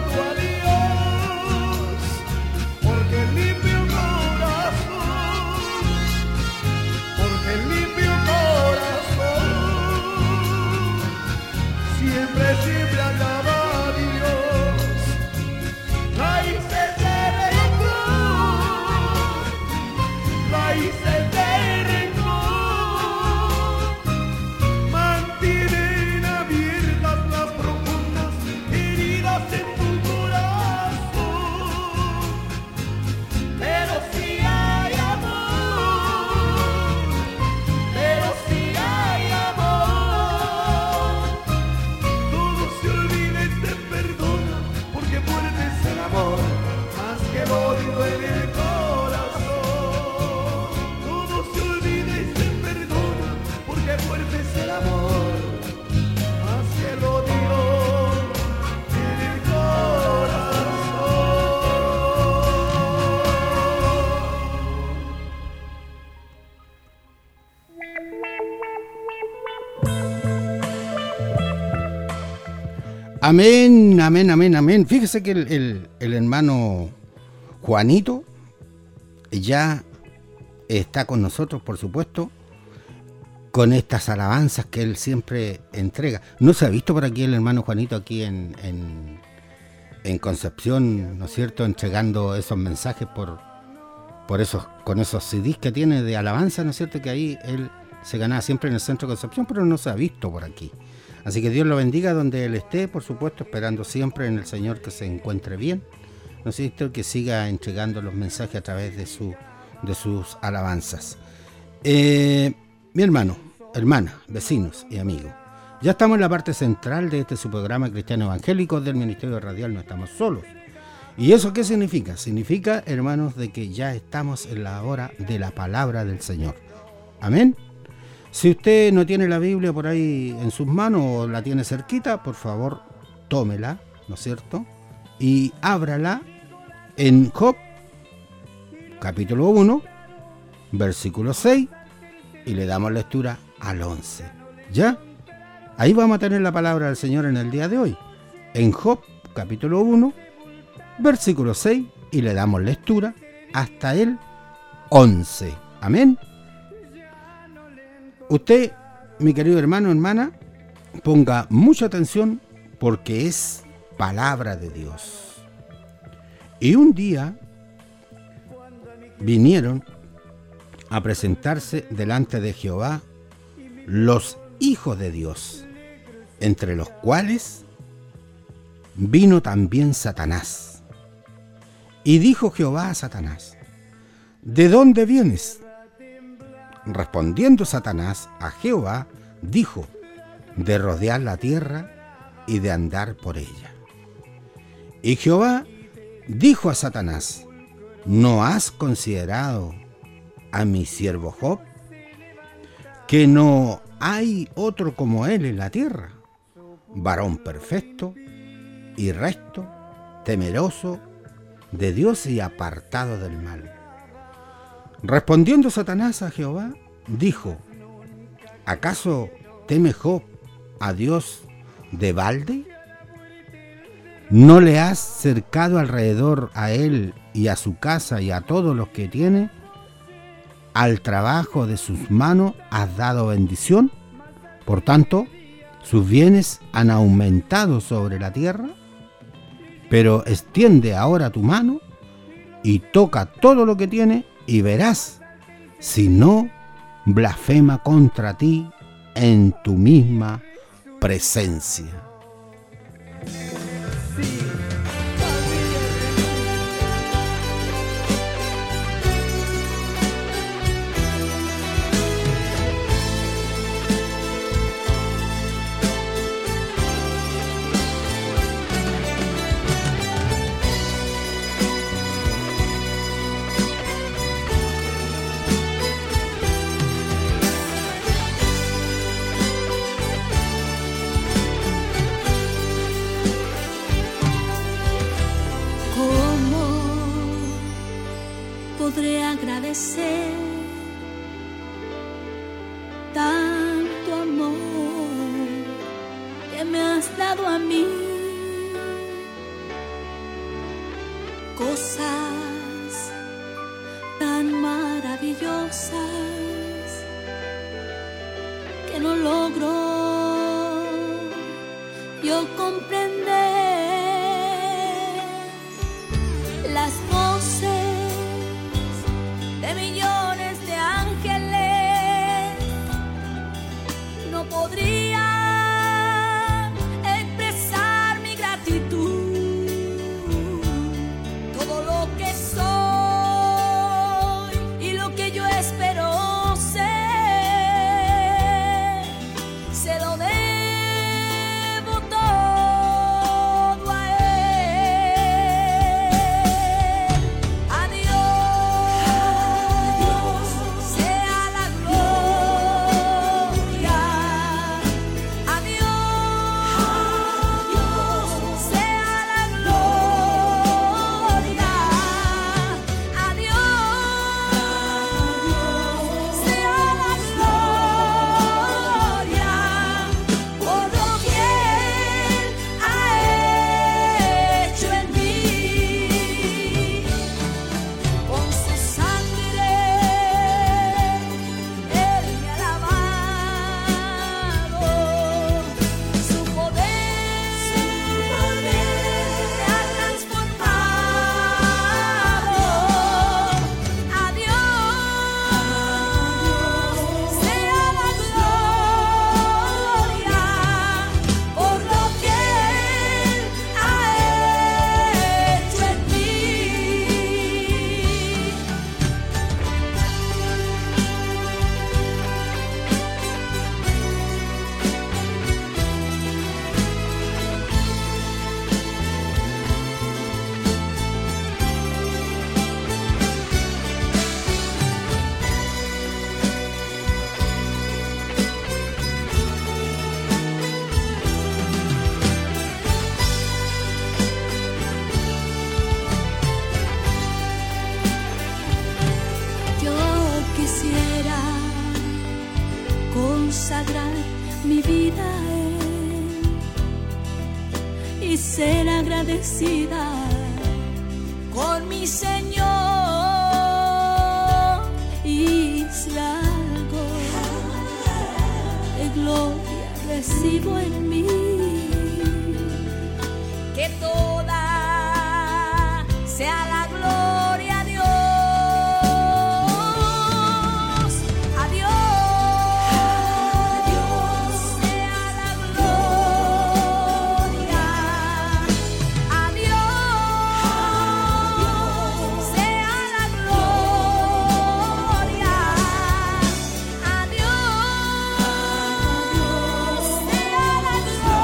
a Dios, porque limpio corazón, porque limpio corazón, siempre, siempre alaba a Dios. Raíces de rencor, raíces de
Amén, amén, amén, amén. Fíjese que el, el, el hermano Juanito ya está con nosotros, por supuesto, con estas alabanzas que él siempre entrega. No se ha visto por aquí el hermano Juanito aquí en, en, en Concepción, ¿no es cierto?, entregando esos mensajes por, por esos, con esos C Ds que tiene de alabanza, ¿no es cierto?, que ahí él se ganaba siempre en el centro de Concepción, pero no se ha visto por aquí. Así que Dios lo bendiga donde él esté, por supuesto, esperando siempre en el Señor que se encuentre bien, ¿no es cierto?, que siga entregando los mensajes a través de, su, de sus alabanzas. Eh, mi hermano, hermana, vecinos y amigos, ya estamos en la parte central de este su programa Cristiano Evangélico del Ministerio Radial No Estamos Solos. ¿Y eso qué significa? Significa, hermanos, de que ya estamos en la hora de la palabra del Señor. Amén. Si usted no tiene la Biblia por ahí en sus manos o la tiene cerquita, por favor, tómela, ¿no es cierto?, y ábrala en Job, capítulo uno, versículo seis, y le damos lectura al once. ¿Ya? Ahí vamos a tener la palabra del Señor en el día de hoy. En Job, capítulo uno, versículo seis, y le damos lectura hasta el once. Amén. Usted, mi querido hermano, hermana, ponga mucha atención porque es palabra de Dios. Y un día vinieron a presentarse delante de Jehová los hijos de Dios, entre los cuales vino también Satanás. Y dijo Jehová a Satanás: ¿de dónde vienes? Respondiendo Satanás a Jehová, dijo: de rodear la tierra y de andar por ella. Y Jehová dijo a Satanás: ¿no has considerado a mi siervo Job, que no hay otro como él en la tierra, varón perfecto y recto, temeroso de Dios y apartado del mal? Respondiendo Satanás a Jehová, dijo: ¿acaso teme Job a Dios de balde? ¿No le has cercado alrededor a él y a su casa y a todos los que tiene? Al trabajo de sus manos has dado bendición. Por tanto, sus bienes han aumentado sobre la tierra. Pero extiende ahora tu mano y toca todo lo que tiene, y verás si no blasfema contra ti en tu misma presencia.
Podré agradecer tanto amor que me has dado a mí. cosas tan maravillosas que no logro yo comprender. Las voces de millones de ángeles no podrían expresar mi gratitud. Todo lo que soy y lo que yo espero ser, se lo debo todo a Él. A Dios sea la gloria. A Dios sea la gloria. A Dios sea la gloria por lo que Él ha hecho en mí. Con su sangre Él me ha lavado, su poder me ha transformado. A Dios sea la gloria por lo que Él ha hecho en mí. Yo quisiera consagrar mi vida a Él y ser agradecida con mi Señor, y si algo de gloria recibo en mí, que toda sea la gloria a Dios. A Dios sea la gloria. A Dios sea la gloria. A Dios sea la gloria.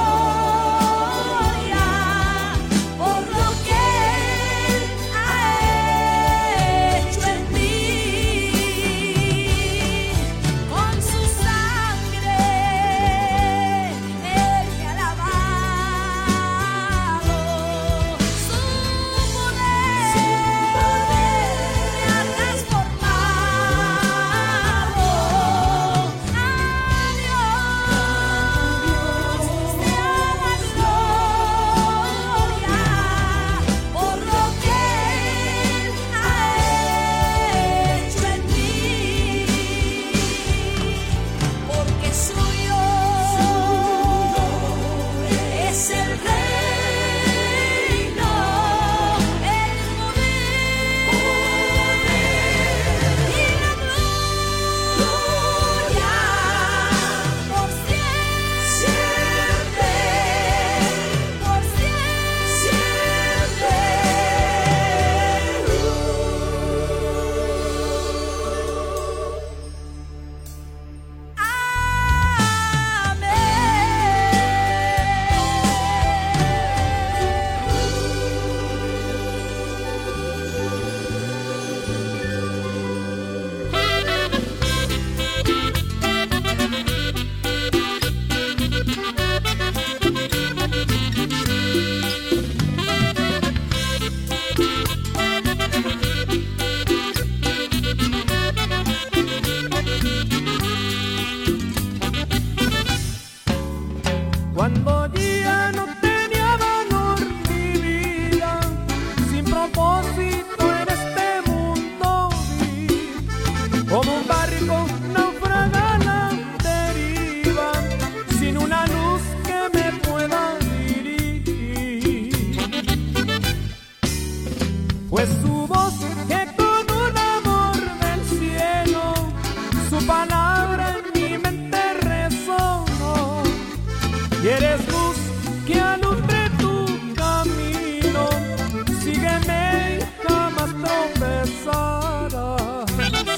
pues su voz que con un amor del cielo, su palabra en mi mente resonó. Y eres luz que alumbre tu camino, sígueme y jamás tropezarás.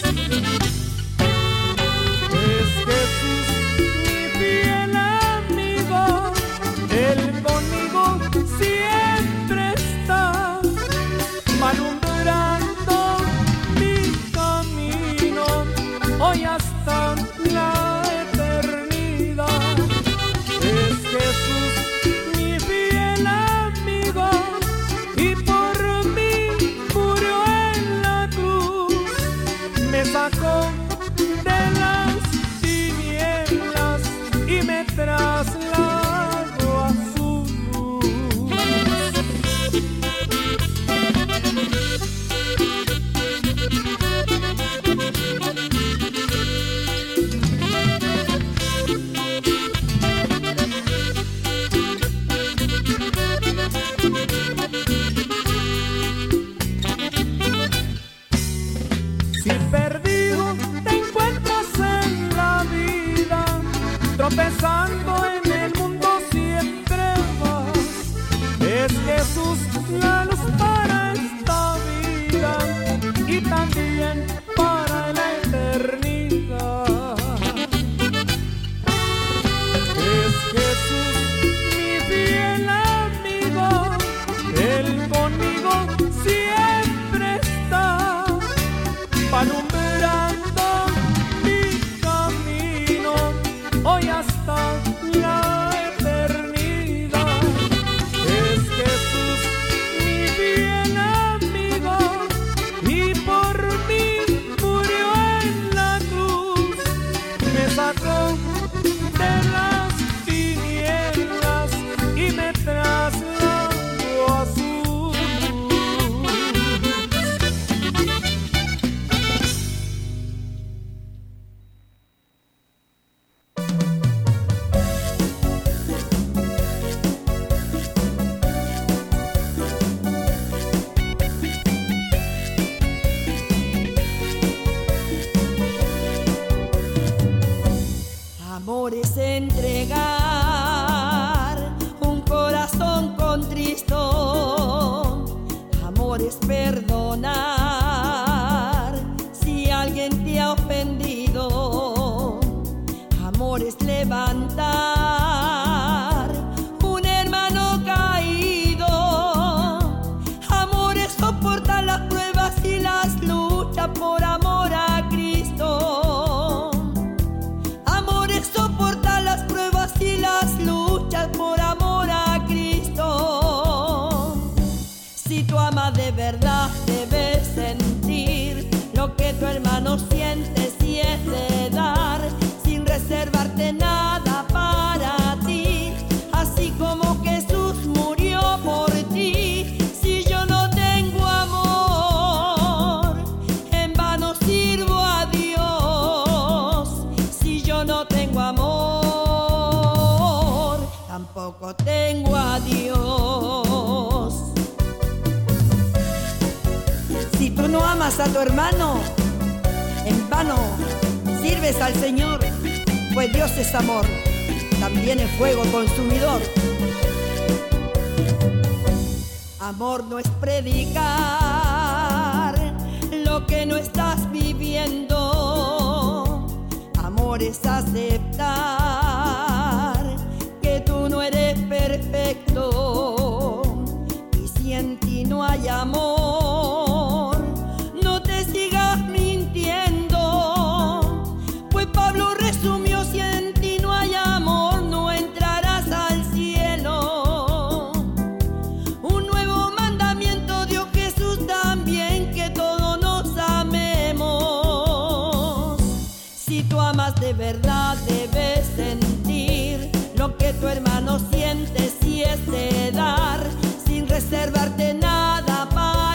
Es Jesús mi fiel amigo, Él conmigo siempre está, alumbrando mi camino, hoy hasta la eternidad. Es Jesús mi fiel amigo, y por mí murió en la cruz, me sacó de las tinieblas y me trasladó a su luz. Si perdido te encuentras en la vida, tropezando en el mundo siempre vas, es Jesús la luz para esta vida y también para la eternidad. Es Jesús mi fiel amigo, Él conmigo siempre está, alumbrando mi camino, hoy hasta la eternidad. Es Jesús mi fiel amigo, y por mí murió en la cruz, me sacó de las tinieblas y me trasladó a su
Amor es entregar un corazón contristo, amor es perdonar si alguien te ha ofendido, amor es levantar un hermano caído, amor es soportar las pruebas y las luchas por amor a Cristo. Soportar las pruebas y las luchas por amor a Cristo. Si tú amas de verdad, debes sentir lo que tu hermano siente, si es de dar, sin reservarte nada para ti. Así como Jesús murió por ti, si yo no tengo amor, en vano sirvo a Dios. Si yo no tengo amor, tampoco tengo a Dios. Si tú no amas a tu hermano, en vano sirves al Señor, pues Dios es amor, también es fuego consumidor. Amor no es predicar lo que no estás viviendo, amor es aceptar que tú no eres perfecto, y si en ti no hay amor, no te sigas mintiendo, pues Pablo resumió: si en ti no hay amor, no entrarás al cielo. Un nuevo mandamiento dio Jesús también, que todos nos amemos. Si tú amas de verdad, debes sentir lo que tu hermano siente, si es de dar, sin reservarte nada para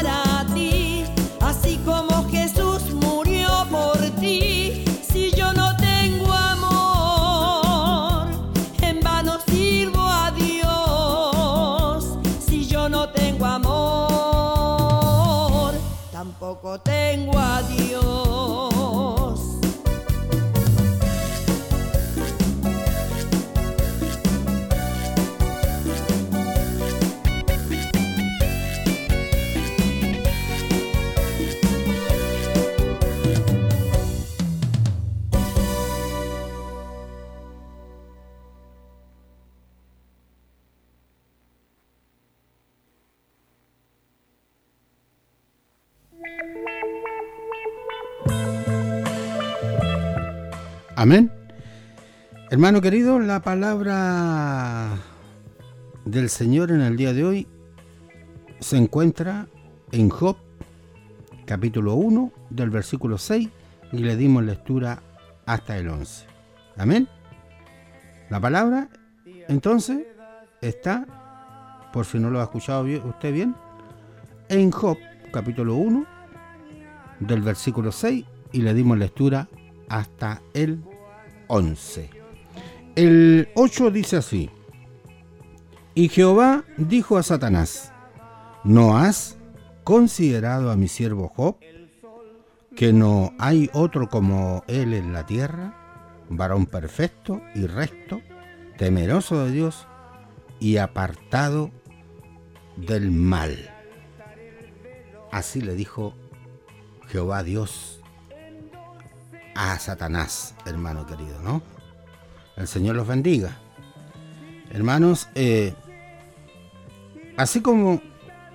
Amén. Hermano querido, la palabra del Señor en el día de hoy se encuentra en Job, capítulo uno, del versículo seis, y le dimos lectura hasta el once. Amén. La palabra, entonces, está, por si no lo ha escuchado usted bien, en Job, capítulo uno, del versículo seis, y le dimos lectura hasta el once. El ocho dice así: y Jehová dijo a Satanás: ¿no has considerado a mi siervo Job, que no hay otro como él en la tierra, varón perfecto y recto, temeroso de Dios y apartado del mal? Así le dijo Jehová Dios a Satanás, hermano querido, ¿no? El Señor los bendiga. Hermanos, eh, así como,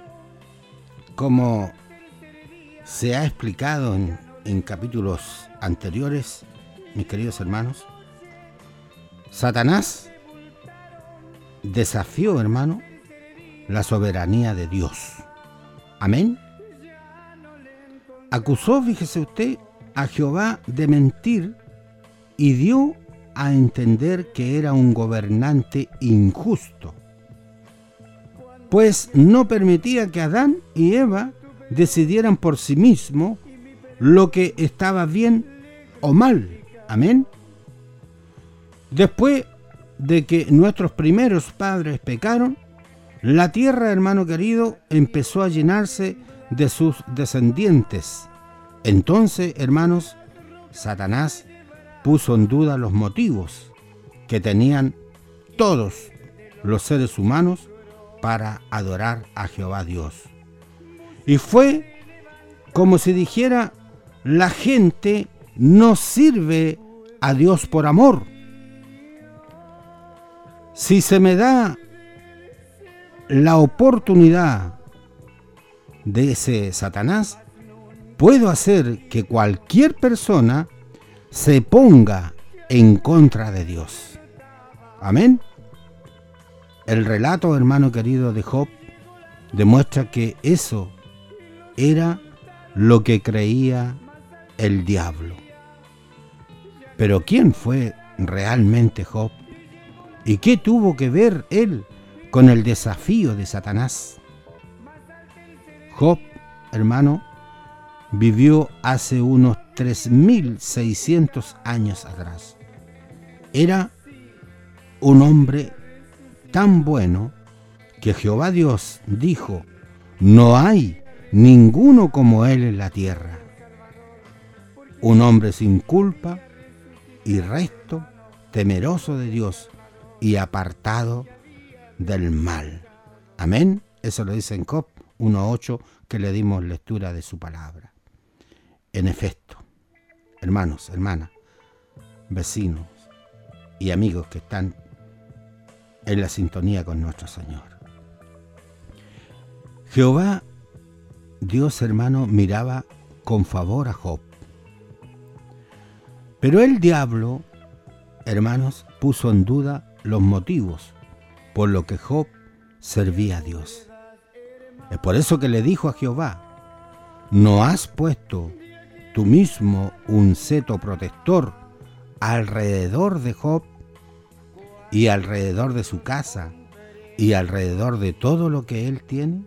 como se ha explicado en, en capítulos anteriores, mis queridos hermanos, Satanás desafió, hermano, la soberanía de Dios. Amén. Acusó, fíjese usted, a Jehová de mentir y dio a entender que era un gobernante injusto, pues no permitía que Adán y Eva decidieran por sí mismos lo que estaba bien o mal. Amén. Después de que nuestros primeros padres pecaron, la tierra, hermano querido, empezó a llenarse de sus descendientes. Entonces, hermanos, Satanás puso en duda los motivos que tenían todos los seres humanos para adorar a Jehová Dios. Y fue como si dijera: la gente no sirve a Dios por amor. Si se me da la oportunidad de ese Satanás, puedo hacer que cualquier persona se ponga en contra de Dios. Amén. El relato, hermano querido, de Job demuestra que eso era lo que creía el diablo. Pero ¿quién fue realmente Job? ¿Y qué tuvo que ver él con el desafío de Satanás? Job, hermano, vivió hace unos tres mil seiscientos años atrás. Era un hombre tan bueno que Jehová Dios dijo: no hay ninguno como él en la tierra. Un hombre sin culpa y recto, temeroso de Dios y apartado del mal. Amén. Eso lo dice en Job uno ocho, que le dimos lectura de su palabra. En efecto, hermanos, hermanas, vecinos y amigos que están en la sintonía con nuestro Señor, Jehová Dios, hermano, miraba con favor a Job. Pero el diablo, hermanos, puso en duda los motivos por los que Job servía a Dios. Es por eso que le dijo a Jehová: ¿no has puesto tú mismo un seto protector alrededor de Job y alrededor de su casa y alrededor de todo lo que él tiene?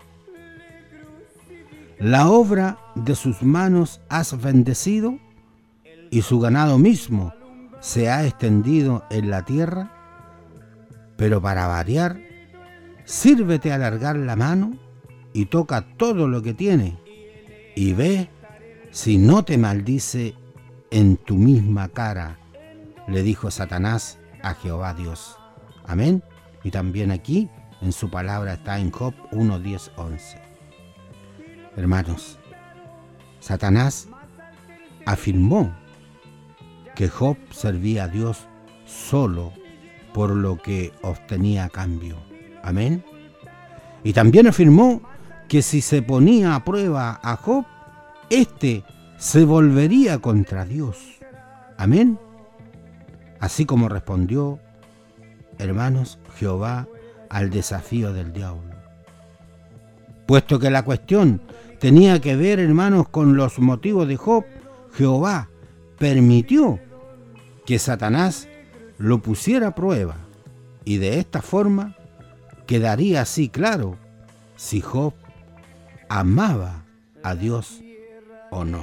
La obra de sus manos has bendecido y su ganado mismo se ha extendido en la tierra. Pero para variar, sírvete alargar la mano y toca todo lo que tiene y ve si no te maldice en tu misma cara, le dijo Satanás a Jehová Dios. Amén. Y también aquí en su palabra está en Job uno, diez, once. Hermanos, Satanás afirmó que Job servía a Dios solo por lo que obtenía a cambio. Amén. Y también afirmó que si se ponía a prueba a Job, éste se volvería contra Dios. Amén. así como respondió, hermanos, Jehová al desafío del diablo. Puesto que la cuestión tenía que ver, hermanos, con los motivos de Job, Jehová permitió que Satanás lo pusiera a prueba, y de esta forma quedaría así claro si Job amaba a Dios o no.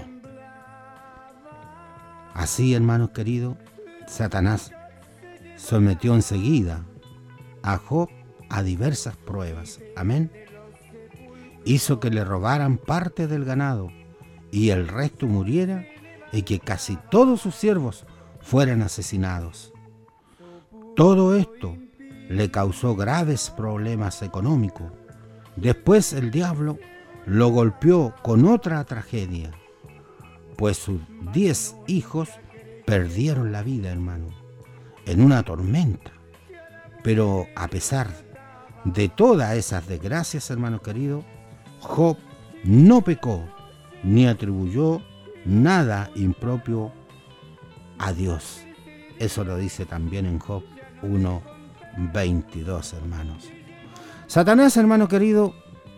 Así, hermanos queridos, Satanás sometió enseguida a Job a diversas pruebas. Amén. Hizo que le robaran parte del ganado y el resto muriera, y que casi todos sus siervos fueran asesinados. Todo esto le causó graves problemas económicos. Después el diablo lo golpeó con otra tragedia, pues sus diez hijos perdieron la vida, hermano, en una tormenta. Pero a pesar de todas esas desgracias, hermano querido, Job no pecó ni atribuyó nada impropio a Dios. Eso lo dice también en Job uno veintidós, hermanos. Satanás, hermano querido,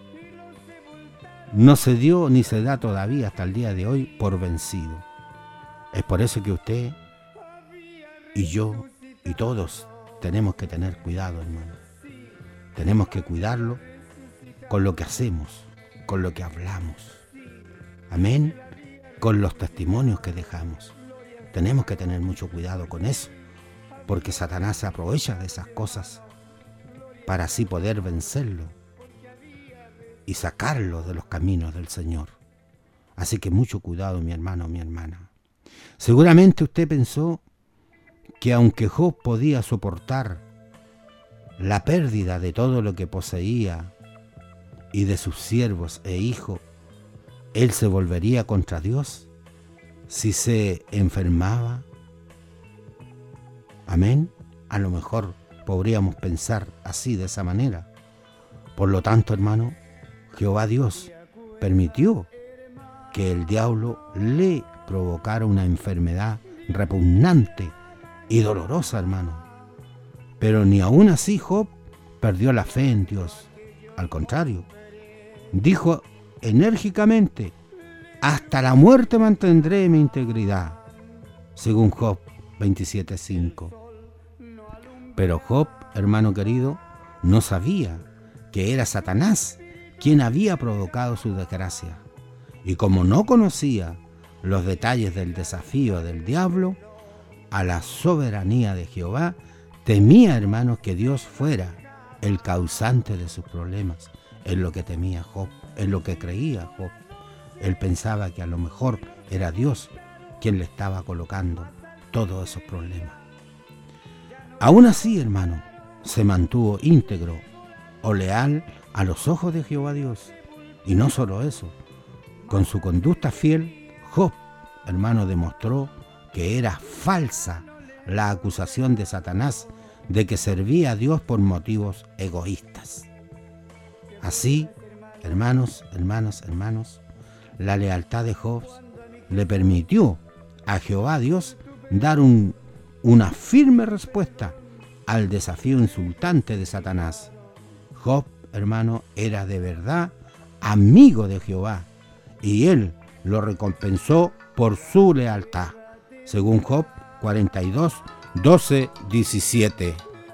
no se dio ni se da todavía hasta el día de hoy por vencido. Es por eso que usted y yo y todos tenemos que tener cuidado, hermano. Tenemos que cuidarlo con lo que hacemos, con lo que hablamos. Amén. Con los testimonios que dejamos. Tenemos que tener mucho cuidado con eso, porque Satanás se aprovecha de esas cosas para así poder vencerlo y sacarlo de los caminos del Señor. Así que mucho cuidado, mi hermano, mi hermana. Seguramente usted pensó que aunque Job podía soportar la pérdida de todo lo que poseía y de sus siervos e hijos, él se volvería contra Dios si se enfermaba. Amén. A lo mejor podríamos pensar así, de esa manera. Por lo tanto, hermano, Jehová Dios permitió que el diablo le provocara una enfermedad repugnante y dolorosa, hermano. Pero ni aún así Job perdió la fe en Dios. Al contrario, dijo enérgicamente: hasta la muerte mantendré mi integridad, según Job veintisiete cinco. Pero Job, hermano querido, no sabía que era Satanás quien había provocado su desgracia. Y como no conocía los detalles del desafío del diablo a la soberanía de Jehová, temía, hermanos, que Dios fuera el causante de sus problemas. Es lo que temía Job, es lo que creía Job. Él pensaba que a lo mejor era Dios quien le estaba colocando todos esos problemas. Aún así, hermano, se mantuvo íntegro o leal a los ojos de Jehová Dios. Y no solo eso, con su conducta fiel, Job, hermano, demostró que era falsa la acusación de Satanás de que servía a Dios por motivos egoístas. Así, hermanos, hermanas, hermanos, la lealtad de Job le permitió a Jehová Dios dar un, una firme respuesta al desafío insultante de Satanás. Job, hermano, era de verdad amigo de Jehová, y él lo recompensó por su lealtad, según Job cuarenta y dos, doce, diecisiete.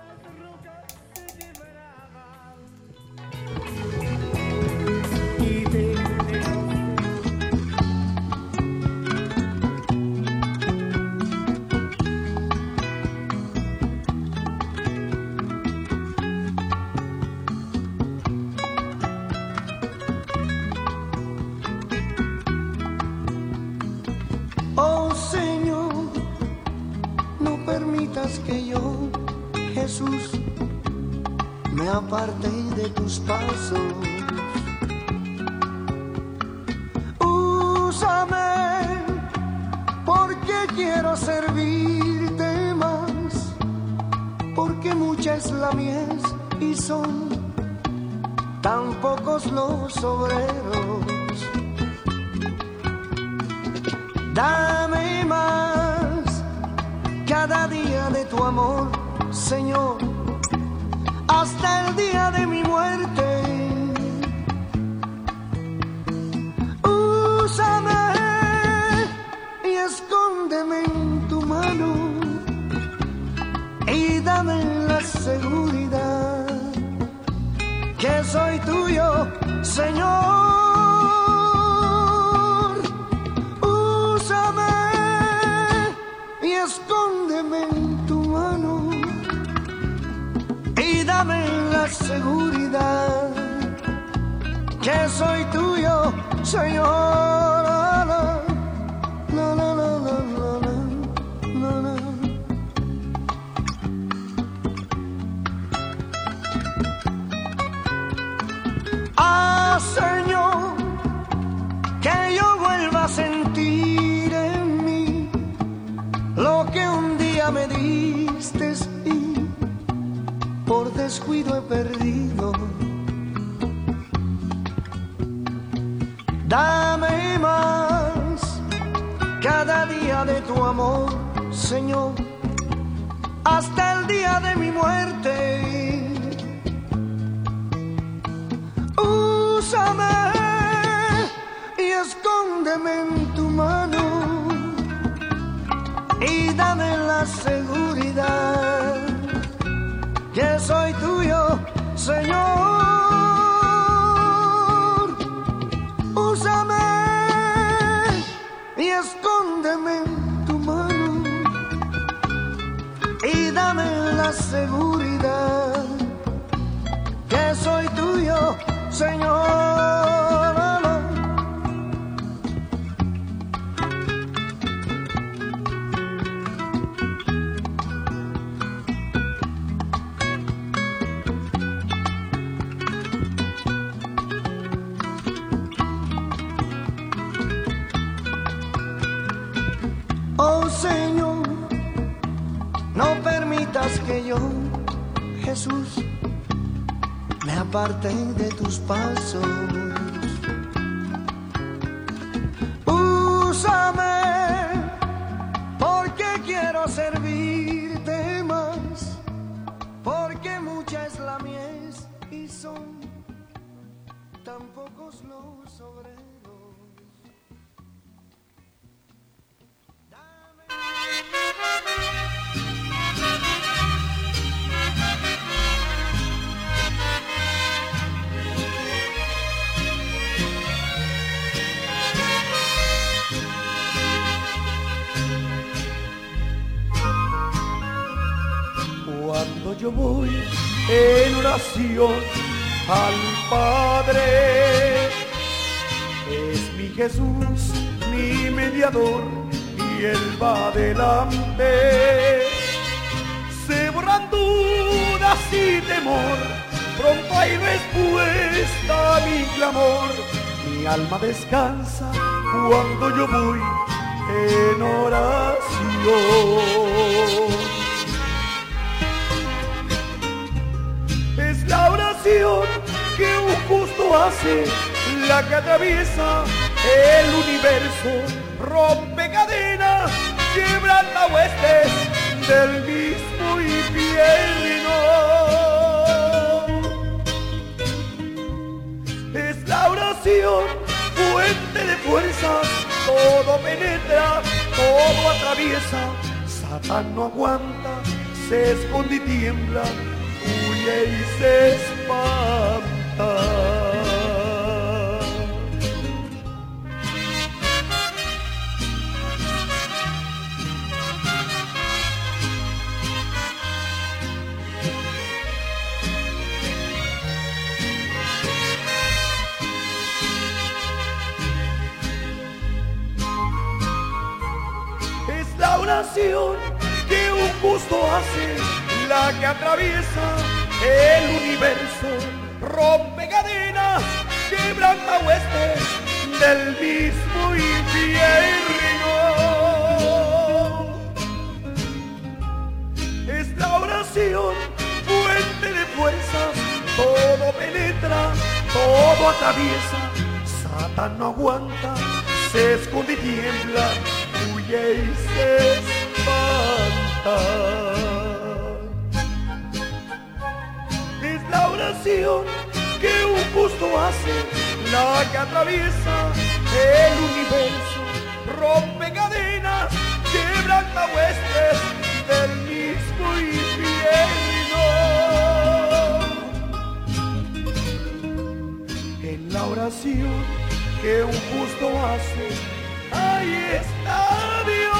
Que yo, Jesús, me aparte de tus pasos. Úsame, porque quiero servirte más, porque mucha es la mies y son tan pocos los obreros. Dame más cada día de Señor, hasta el día de mi muerte. Úsame y escóndeme en tu mano y dame la seguridad que soy tuyo, Señor. Úsame y escóndeme en tu mano y dame la seguridad que soy tuyo, Señor. La, la, la, la, la, la, la, la. Ah, Señor, que yo vuelva a sentir en mí lo que un día me diste y por descuido he perdido. Dame más cada día de tu amor, Señor, hasta el día de mi muerte. Úsame y escóndeme en tu mano y dame la seguridad que soy tuyo, Señor. Úsame y escóndeme en tu mano y dame la seguridad que soy tuyo, Señor. Oh Señor, no permitas que yo, Jesús, me aparte de tus pasos. Úsame porque quiero servirte más, porque mucha es la mies y son tan pocos los obreros.
Cuando yo voy en oración al Padre, es mi Jesús, mi mediador, y Él va adelante. Se borran dudas y temor, pronto hay respuesta a mi clamor. Mi alma descansa cuando yo voy en oración. Es la oración que un justo hace, la que atraviesa el universo, rompe cadenas, quebranta huestes del mismo infierno. Es la oración, fuente de fuerzas, todo penetra, todo atraviesa. Satán no aguanta, se esconde y tiembla, huye y se espanta. La oración que un justo hace, la que atraviesa el universo, rompe cadenas, quebranta huestes del mismo infierno. Es la oración, fuente de fuerzas, todo penetra, todo atraviesa. Satán no aguanta, se esconde y tiembla, huye y se espanta. oración que un justo hace, la que atraviesa el universo, rompe cadenas, quebranta huestes del mismo infierno. En la oración que un justo hace, ahí está Dios.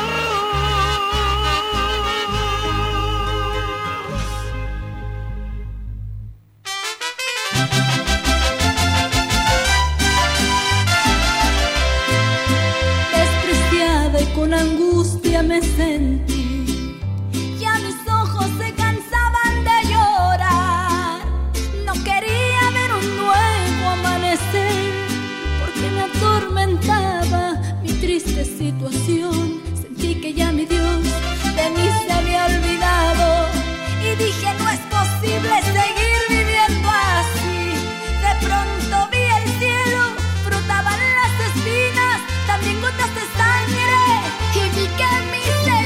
Despreciada y con angustia me sentí, ya mis ojos se cansaban de llorar. No quería ver un nuevo amanecer, porque me atormentaba mi triste situación. Sentí que ya mi Dios de mí se había olvidado y dije no es posible seguir viviendo así. De pronto vi el cielo, brotaban las espinas, también gotas de sangre, y vi que mi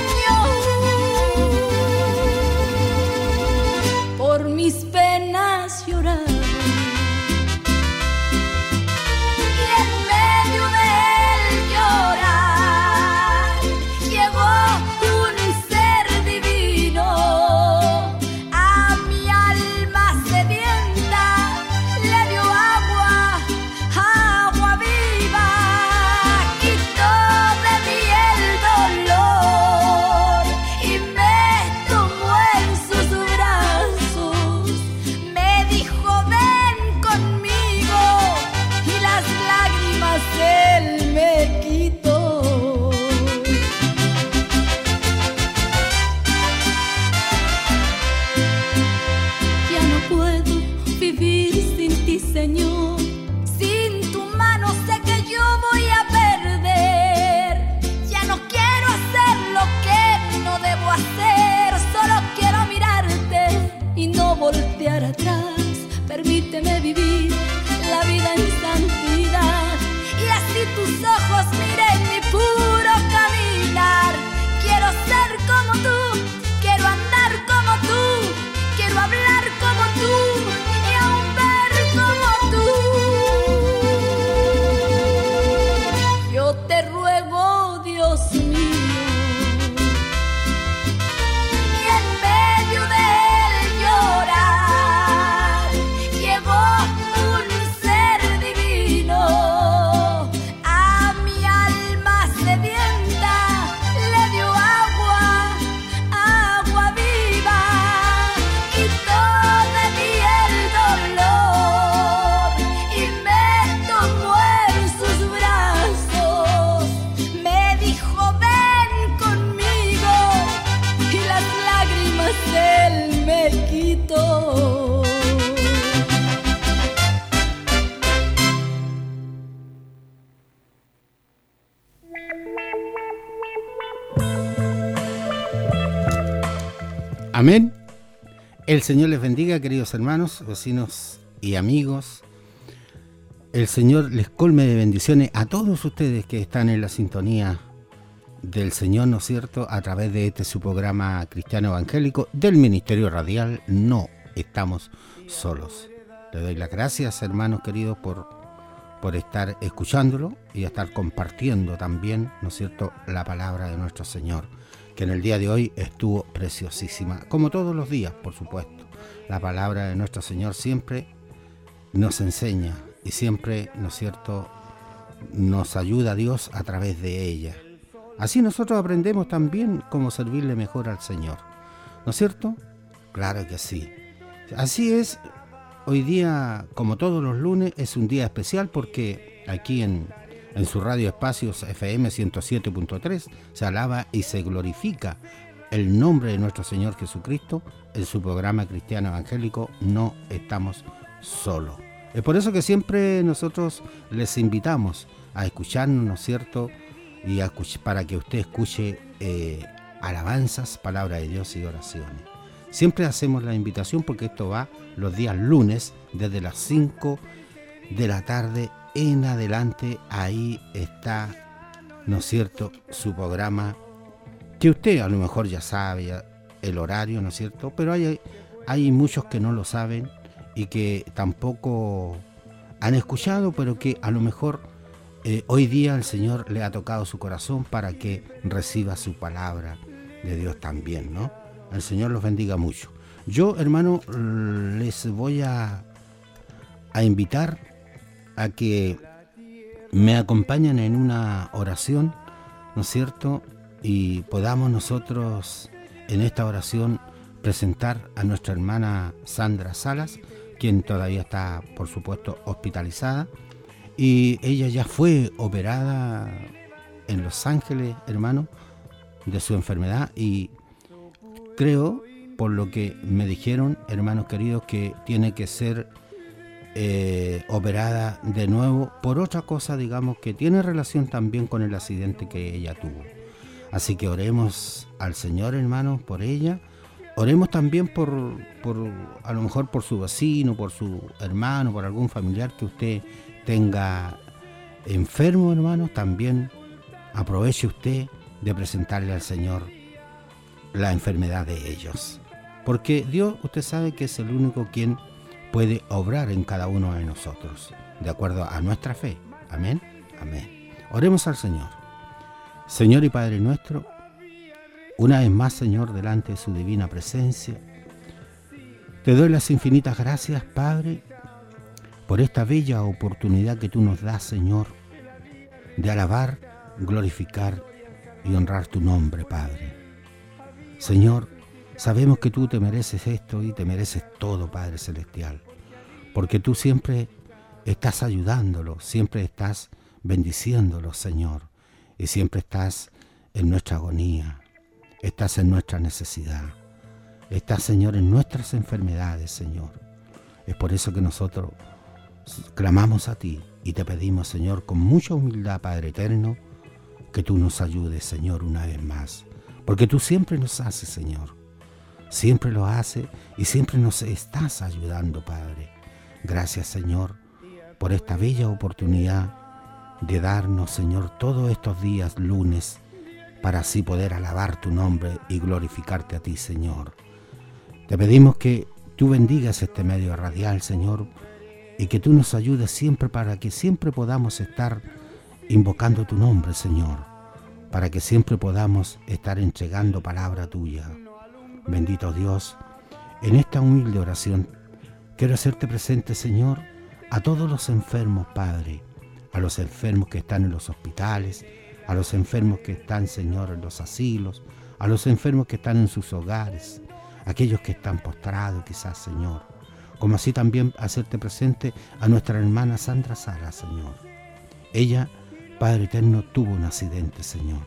Señor por mis penas lloraba. Voltear atrás, permíteme vivir la vida en santidad, y así tus ojos miren mi puro caminar. Quiero ser como tú, quiero andar como tú, quiero hablar como tú y aún ver como tú. Yo te ruego, Dios mío,
amén. El Señor les bendiga, queridos hermanos, vecinos y amigos. El Señor les colme de bendiciones a todos ustedes que están en la sintonía del Señor, ¿no es cierto?, a través de este su programa cristiano evangélico del Ministerio Radial No Estamos Solos. Le doy las gracias, hermanos queridos, por, por estar escuchándolo y estar compartiendo también, ¿no es cierto?, la palabra de nuestro Señor, que en el día de hoy estuvo preciosísima, como todos los días, por supuesto. La palabra de nuestro Señor siempre nos enseña y siempre, ¿no es cierto?, nos ayuda a Dios a través de ella. Así nosotros aprendemos también cómo servirle mejor al Señor, ¿no es cierto? Claro que sí. Así es, hoy día, como todos los lunes, es un día especial porque aquí en, en su radio Espacios F M ciento siete punto tres se alaba y se glorifica el nombre de nuestro Señor Jesucristo en su programa cristiano evangélico No Estamos Solos. Es por eso que siempre nosotros les invitamos a escucharnos, ¿no es cierto?, y a, para que usted escuche eh, alabanzas, palabra de Dios y oraciones. Siempre hacemos la invitación porque esto va los días lunes desde las cinco de la tarde en adelante. Ahí está, ¿no es cierto?, su programa, que usted a lo mejor ya sabe el horario, ¿no es cierto?, pero hay, hay muchos que no lo saben y que tampoco han escuchado, pero que a lo mejor eh, hoy día el Señor le ha tocado su corazón para que reciba su palabra de Dios también, ¿no? El Señor los bendiga mucho. Yo, hermano, les voy a, a invitar a que me acompañen en una oración, ¿no es cierto? Y podamos nosotros en esta oración presentar a nuestra hermana Sandra Salas, quien todavía está, por supuesto, hospitalizada. Y ella ya fue operada en Los Ángeles, hermano, de su enfermedad. Y creo, por lo que me dijeron, hermanos queridos, que tiene que ser eh, operada de nuevo por otra cosa, digamos, que tiene relación también con el accidente que ella tuvo. Así que oremos al Señor, hermanos, por ella. Oremos también por, por, a lo mejor por su vecino, por su hermano, por algún familiar que usted tenga enfermo, hermano. También aproveche usted de presentarle al Señor la enfermedad de ellos. Porque Dios, usted sabe que es el único quien puede obrar en cada uno de nosotros, de acuerdo a nuestra fe. Amén, amén. Oremos al Señor. Señor y Padre nuestro, una vez más, Señor, delante de su divina presencia, te doy las infinitas gracias, Padre, por esta bella oportunidad que tú nos das, Señor, de alabar, glorificar y honrar tu nombre, Padre. Señor, sabemos que tú te mereces esto y te mereces todo, Padre Celestial, porque tú siempre estás ayudándolos, siempre estás bendiciéndolos, Señor, y siempre estás en nuestra agonía, estás en nuestra necesidad, estás, Señor, en nuestras enfermedades, Señor. Es por eso que nosotros clamamos a ti y te pedimos, Señor, con mucha humildad, Padre eterno, que tú nos ayudes, Señor, una vez más, porque tú siempre nos haces, Señor, siempre lo haces y siempre nos estás ayudando, Padre. Gracias, Señor, por esta bella oportunidad de darnos, Señor, todos estos días lunes, para así poder alabar tu nombre y glorificarte a ti, Señor. Te pedimos que tú bendigas este medio radial, Señor, y que tú nos ayudes siempre para que siempre podamos estar invocando tu nombre, Señor, para que siempre podamos estar entregando palabra tuya. Bendito Dios, en esta humilde oración quiero hacerte presente, Señor, a todos los enfermos, Padre, a los enfermos que están en los hospitales, a los enfermos que están, Señor, en los asilos, a los enfermos que están en sus hogares, aquellos que están postrados quizás, Señor, como así también hacerte presente a nuestra hermana Sandra Salas, Señor. Ella, Padre eterno, tuvo un accidente, Señor.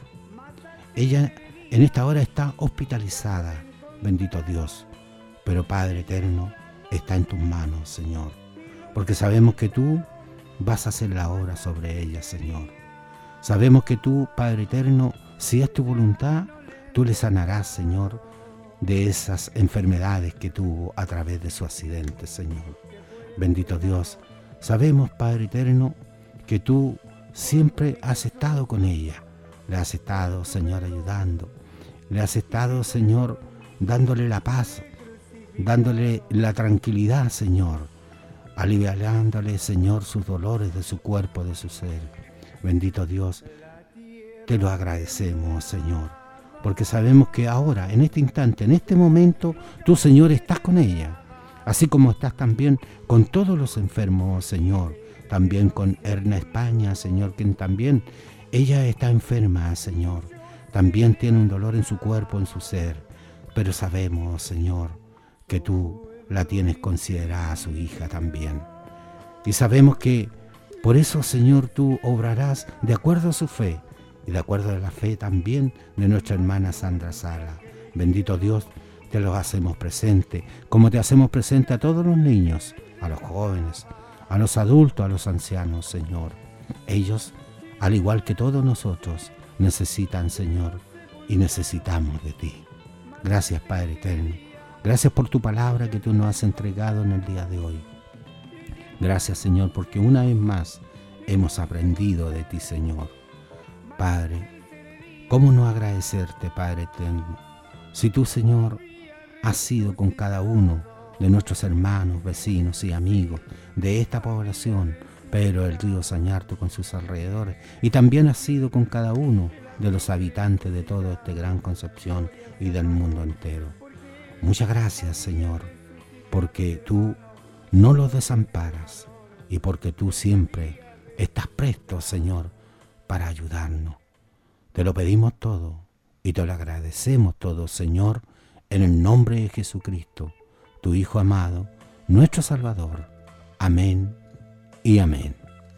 Ella en esta hora está hospitalizada, bendito Dios, pero Padre eterno, está en tus manos, Señor, porque sabemos que tú vas a hacer la obra sobre ella, Señor. Sabemos que tú, Padre eterno, si es tu voluntad, tú le sanarás, Señor, de esas enfermedades que tuvo a través de su accidente, Señor. Bendito Dios, sabemos, Padre eterno, que tú siempre has estado con ella. Le has estado, Señor, ayudando. Le has estado, Señor, dándole la paz, dándole la tranquilidad, Señor, aliviándole, Señor, sus dolores de su cuerpo, de su ser. Bendito Dios, te lo agradecemos, Señor, porque sabemos que ahora, en este instante, en este momento, tú, Señor, estás con ella, así como estás también con todos los enfermos, Señor, también con Erna España, Señor, quien también, ella está enferma, Señor, también tiene un dolor en su cuerpo, en su ser, pero sabemos, Señor, que tú la tienes considerada su hija también. Y sabemos que por eso, Señor, tú obrarás de acuerdo a su fe y de acuerdo a la fe también de nuestra hermana Sandra Salas. Bendito Dios, te los hacemos presente, como te hacemos presente a todos los niños, a los jóvenes, a los adultos, a los ancianos, Señor. Ellos, al igual que todos nosotros, necesitan, Señor, y necesitamos de ti. Gracias, Padre eterno. Gracias por tu palabra que tú nos has entregado en el día de hoy. Gracias, Señor, porque una vez más hemos aprendido de ti, Señor. Padre, ¿cómo no agradecerte, Padre eterno? Si tú, Señor, has sido con cada uno de nuestros hermanos, vecinos y amigos de esta población, Pedro del Río Sañarto con sus alrededores, y también has sido con cada uno de los habitantes de toda esta gran Concepción y del mundo entero. Muchas gracias, Señor, porque tú no los desamparas y porque tú siempre estás presto, Señor, para ayudarnos. Te lo pedimos todo y te lo agradecemos todo, Señor, en el nombre de Jesucristo, tu Hijo amado, nuestro Salvador. Amén y amén.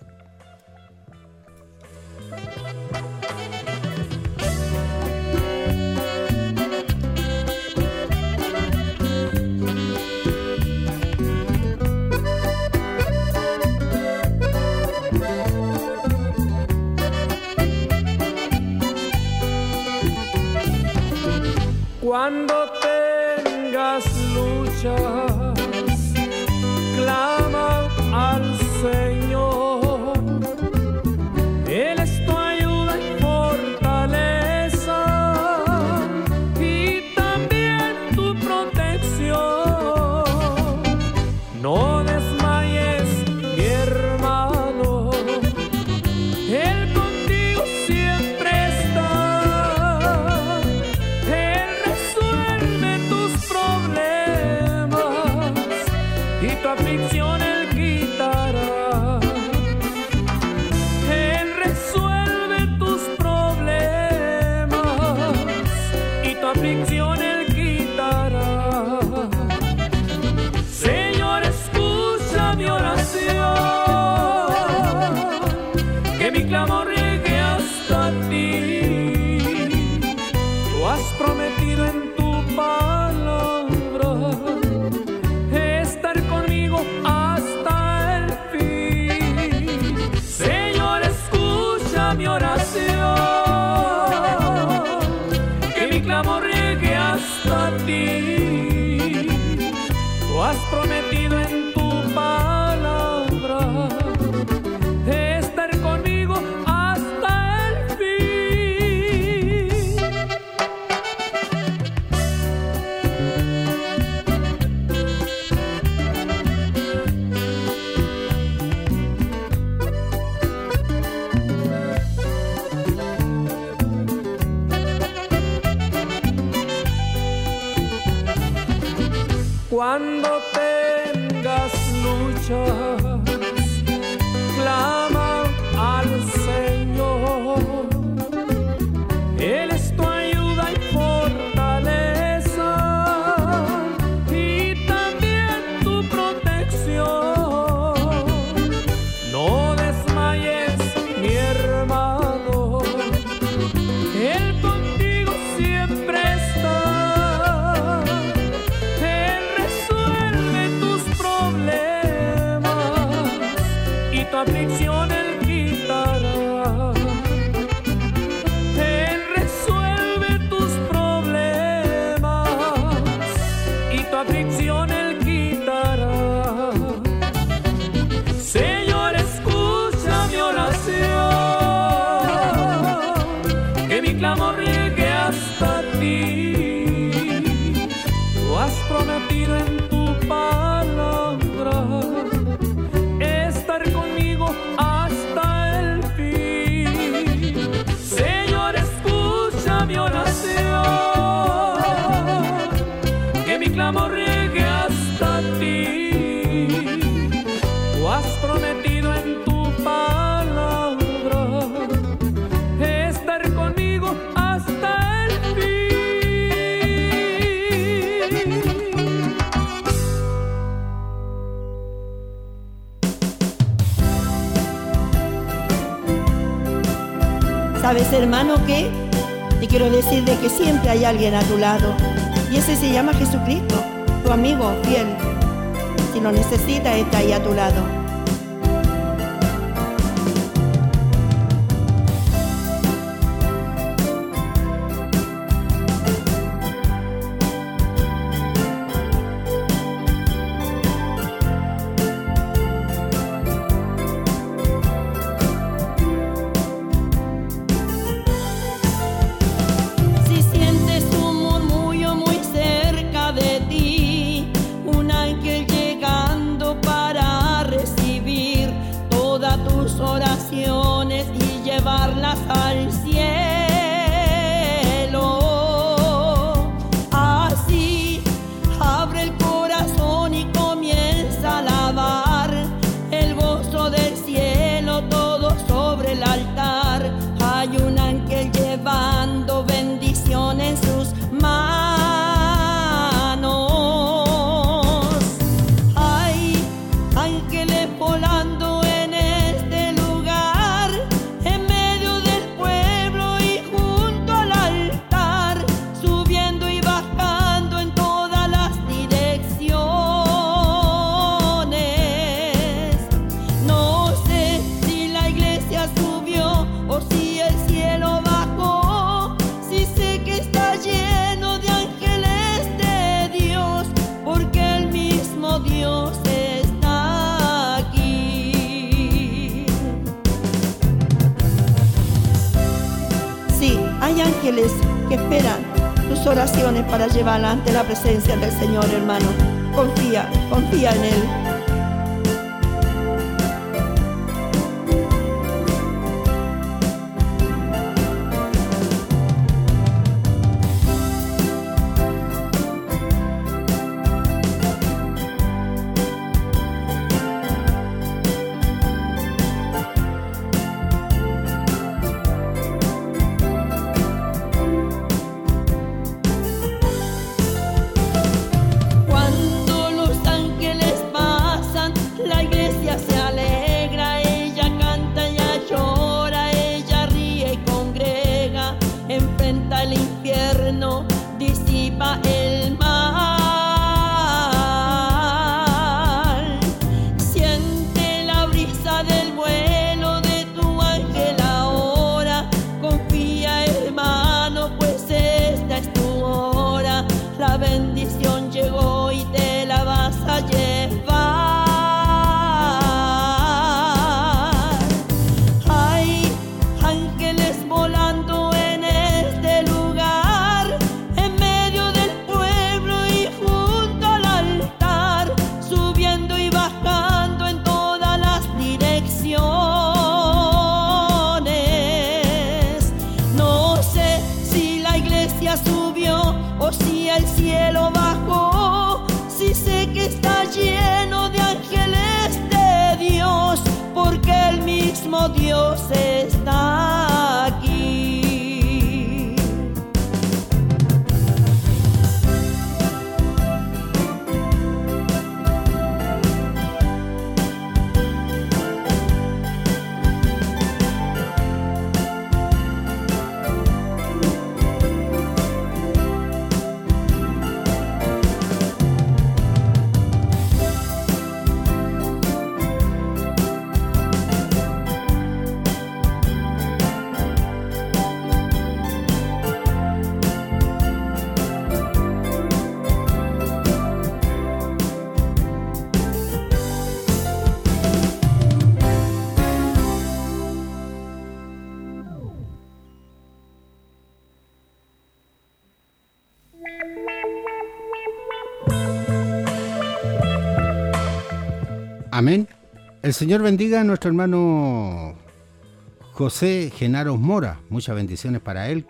Cuando tengas luchas, clama al Señor. Él es tu ayuda y fortaleza y también tu protección. No desmayes, mi hermano, Él contigo siempre está. Él resuelve tus problemas y tu aflicción Él quitará. Él resuelve tus problemas y tu aflicción Él quitará. Señor, escucha mi oración, que mi clamor llegue hasta ti. Tú has prometido en tu palabra estar conmigo hasta el fin. Señor, escucha mi oración, que mi clamor llegue hasta ti. Tú has prometido en tu palabra estar conmigo hasta el fin. Cuando tengas luchas, clama al Señor. Él es tu ayuda y fortaleza y también tu protección. No desmayes, mi hermano, Él contigo siempre está. Él resuelve tus problemas y tu aflicción Él quitará. Él resuelve tus problemas y tu aflicción Él quitará. Señor, escucha mi oración, que mi clamor llegue hasta ti. Tú has prometido en tu palabra estar conmigo hasta el fin. Señor, escucha mi oración, que mi clamor llegue hasta ti. Tú has prometido en tu palabra estar conmigo hasta el fin.
¿Sabes, hermano, qué? Te quiero decir de que siempre hay alguien a tu lado, y ese se llama Jesucristo, tu amigo fiel. Si lo necesitas, está ahí a tu lado.
Si sientes un murmullo muy cerca de ti, una
Hay ángeles que esperan tus oraciones para llevarlas ante la presencia del Señor, hermano. Confía, confía en Él. Dios está aquí.
Amén. El Señor bendiga a nuestro hermano José Genaro Mora. Muchas bendiciones para él.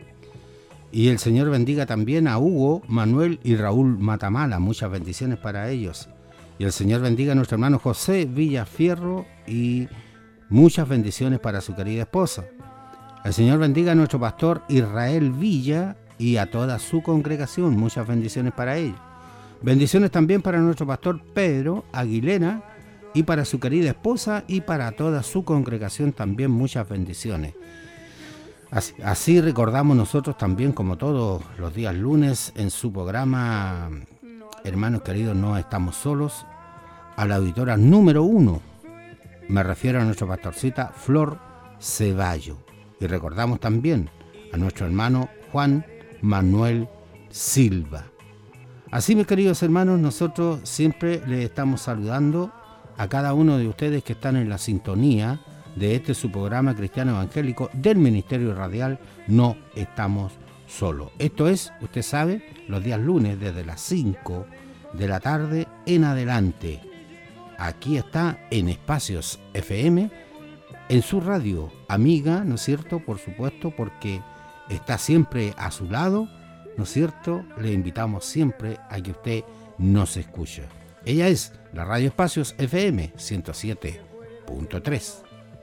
Y el Señor bendiga también a Hugo, Manuel y Raúl Matamala. Muchas bendiciones para ellos. Y el Señor bendiga a nuestro hermano José Villafierro y muchas bendiciones para su querida esposa. El Señor bendiga a nuestro pastor Israel Villa y a toda su congregación. Muchas bendiciones para ellos. Bendiciones también para nuestro pastor Pedro Aguilera y para su querida esposa y para toda su congregación también muchas bendiciones. Así, así recordamos nosotros también, como todos los días lunes, en su programa Hermanos queridos, no estamos solos, a la auditora número uno. Me refiero a nuestra pastorcita Flor Ceballo. Y recordamos también a nuestro hermano Juan Manuel Silva. Así, mis queridos hermanos, nosotros siempre les estamos saludando a cada uno de ustedes que están en la sintonía de este su programa cristiano evangélico del Ministerio Radial No Estamos Solos. Esto es, usted sabe, los días lunes desde las cinco de la tarde en adelante. Aquí está en Espacios F M, en su radio amiga, ¿no es cierto? Por supuesto, porque está siempre a su lado, ¿no es cierto? Le invitamos siempre a que usted nos escuche. Ella es la Radio Espacios F M ciento siete punto tres.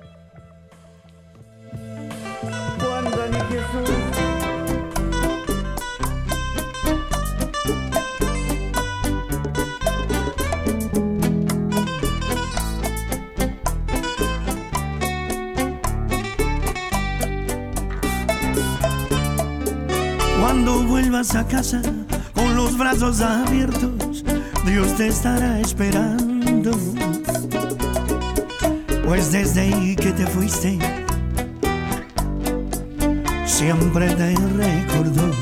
Cuando ni Jesús
Cuando vuelvas a casa con los brazos abiertos, Dios te estará esperando. Pues desde ahí que te fuiste, siempre te recordó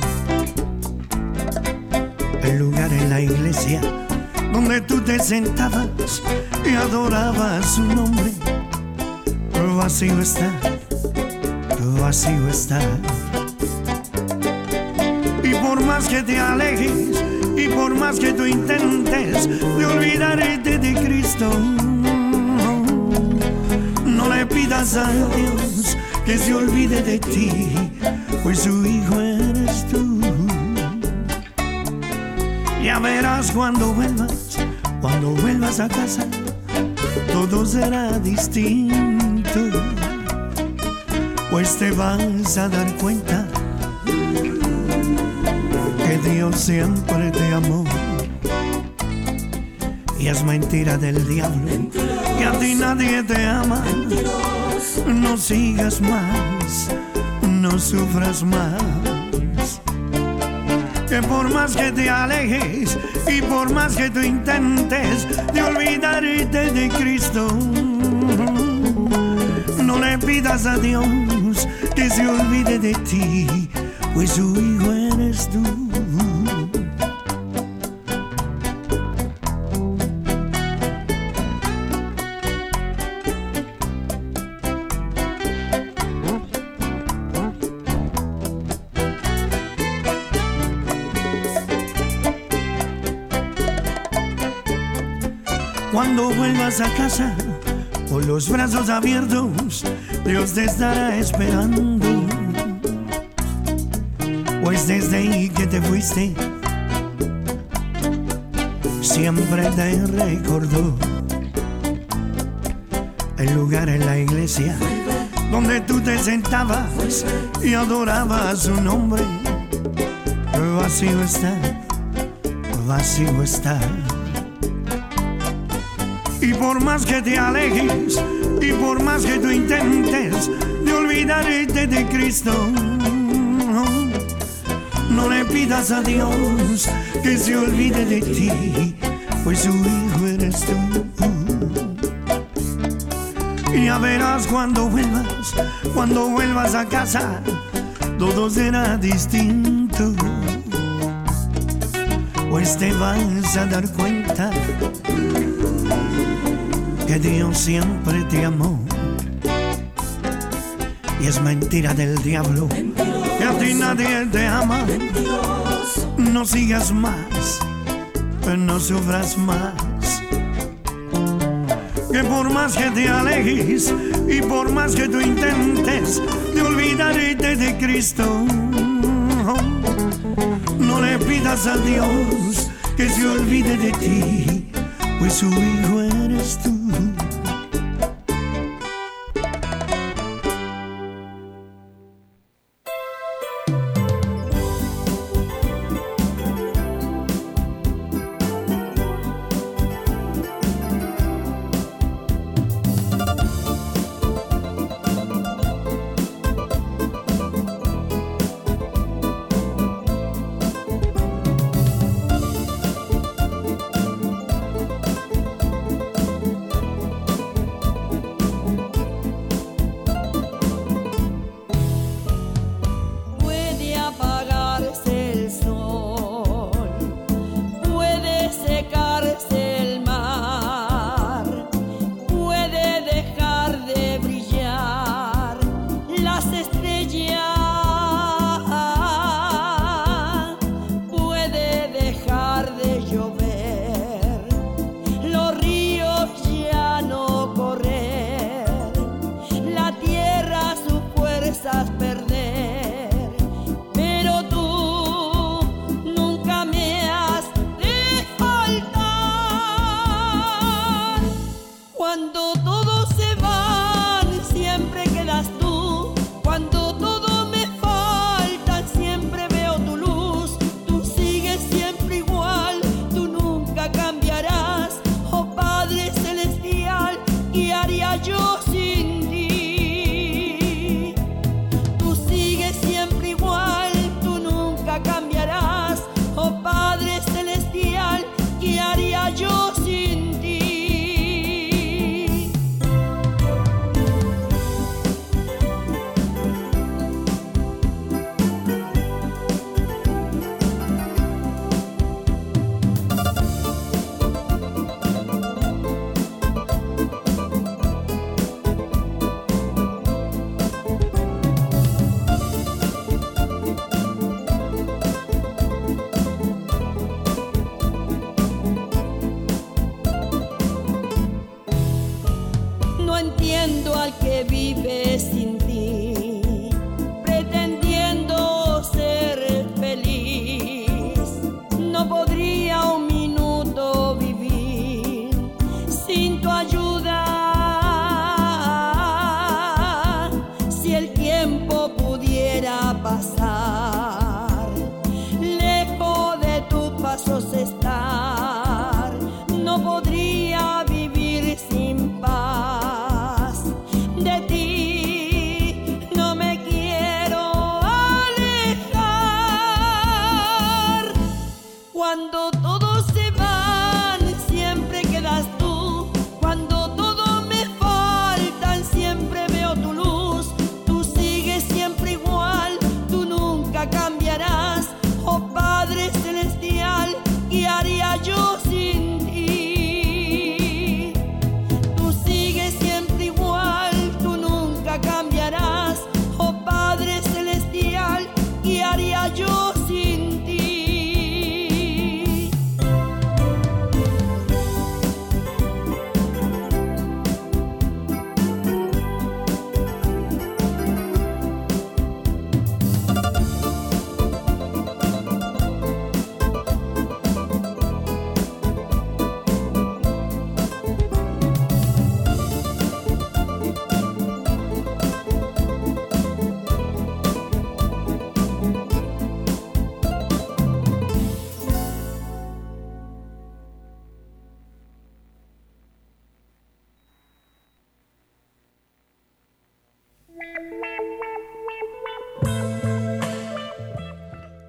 el lugar en la iglesia donde tú te sentabas y adorabas su nombre. Vacío está, vacío está.
Y por más que te alejes y por más que tú intentes de olvidarte de Cristo, no le pidas a Dios que se olvide de ti, pues su hijo eres tú. Ya verás cuando vuelvas, cuando vuelvas a casa, todo será distinto, pues te vas a dar cuenta que Dios siempre te amó. Y es mentira del diablo que a ti nadie te ama. No sigas más, no sufras más, que por más que te alejes y por más que tú intentes de olvidarte de Cristo, no le pidas a Dios que se olvide de ti, pues su hijo eres tú. Cuando vuelvas a casa con los brazos abiertos, Dios te estará esperando, pues desde ahí que te fuiste siempre te recordó el lugar en la iglesia donde tú te sentabas y adorabas su nombre. Vacío está, vacío está. Y por más que te alejes y por más que tú intentes de olvidarte de Cristo, no le pidas a Dios que se olvide de ti, pues su hijo eres tú. Y ya verás cuando vuelvas, cuando vuelvas a casa, todo será distinto, pues te vas a dar cuenta que Dios siempre te amó. Y es mentira del diablo que a ti nadie te ama. No sigas más, no sufras más, que por más que te alejes y por más que tú intentes de olvidarte de Cristo, no le pidas a Dios que se olvide de ti, pues su hijo eres tú.
Yo sin ti,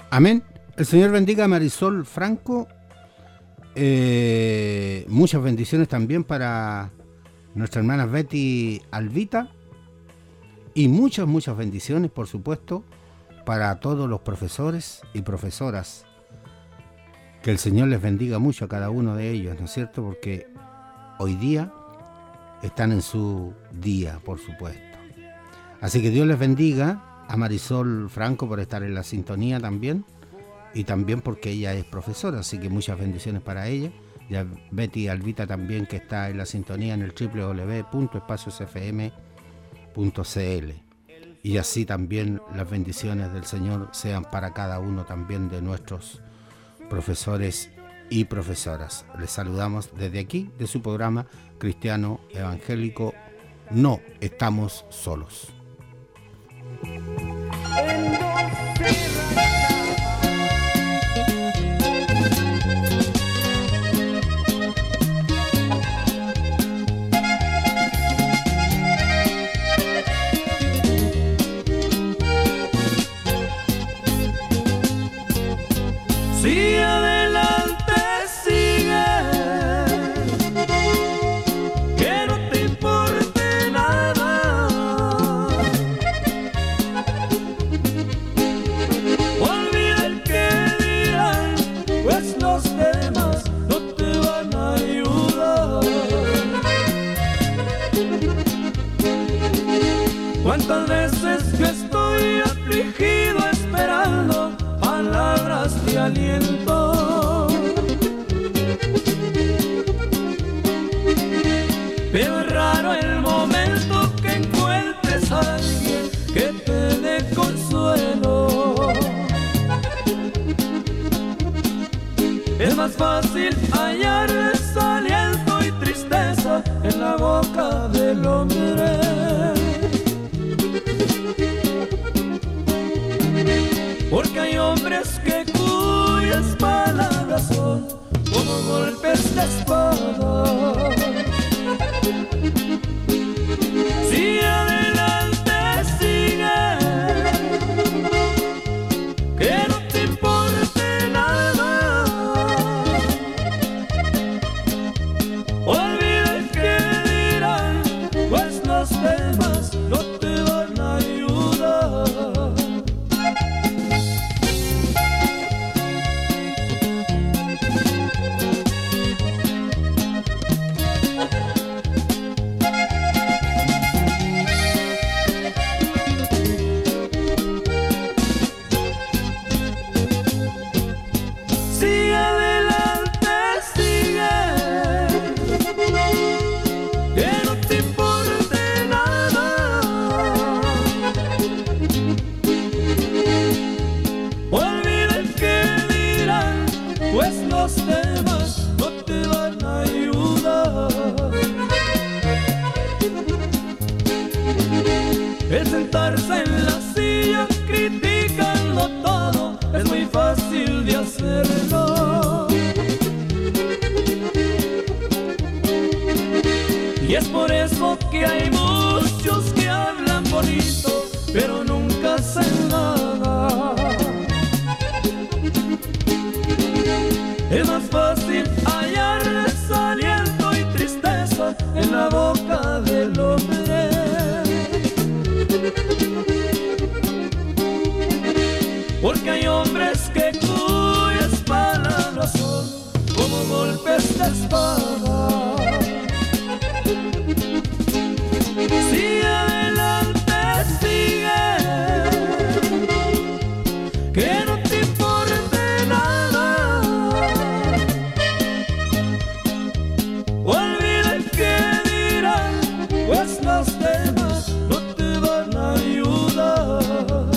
Amén. El Señor bendiga a Marisol Franco. Eh, muchas bendiciones también para nuestra hermana Betty Alvita. Y muchas, muchas bendiciones, por supuesto, para todos los profesores y profesoras. Que el Señor les bendiga mucho a cada uno de ellos, ¿no es cierto? Porque hoy día están en su día, por supuesto. Así que Dios les bendiga a Marisol Franco por estar en la sintonía también. Y también porque ella es profesora, así que muchas bendiciones para ella. Y a Betty Alvita también, que está en la sintonía en el doble u doble u doble u punto espacios f m punto c l. Y así también las bendiciones del Señor sean para cada uno también de nuestros profesores y profesoras. Les saludamos desde aquí, de su programa Cristiano Evangélico. No estamos solos.
Si adelante sigue, que no te importe nada. Olvida el que dirán, pues los demás no te van a ayudar. ¿Cuántas veces que estoy afligido esperando palabras de aliento? Pero es raro el momento que encuentres a alguien que te dé consuelo. Es más fácil hallar desaliento y tristeza en la boca del hombre. Porque hay hombres que cuyas palabras son como golpes de espada. Si adelante sigue, que no te importe nada. Olvida el que dirán, pues los demás no te van a ayudar. El sentarse en la silla criticando todo es muy fácil de hacerlo. Y es por eso que hay muchos que hablan bonito, pero nunca hacen nada. Es más fácil hallar desaliento y tristeza en la boca del hombre. Porque hay hombres que cuyas palabras son como golpes de espada. Si adelante sigue, que no te importe nada. Olvida el que dirán, pues los demás no te van a ayudar.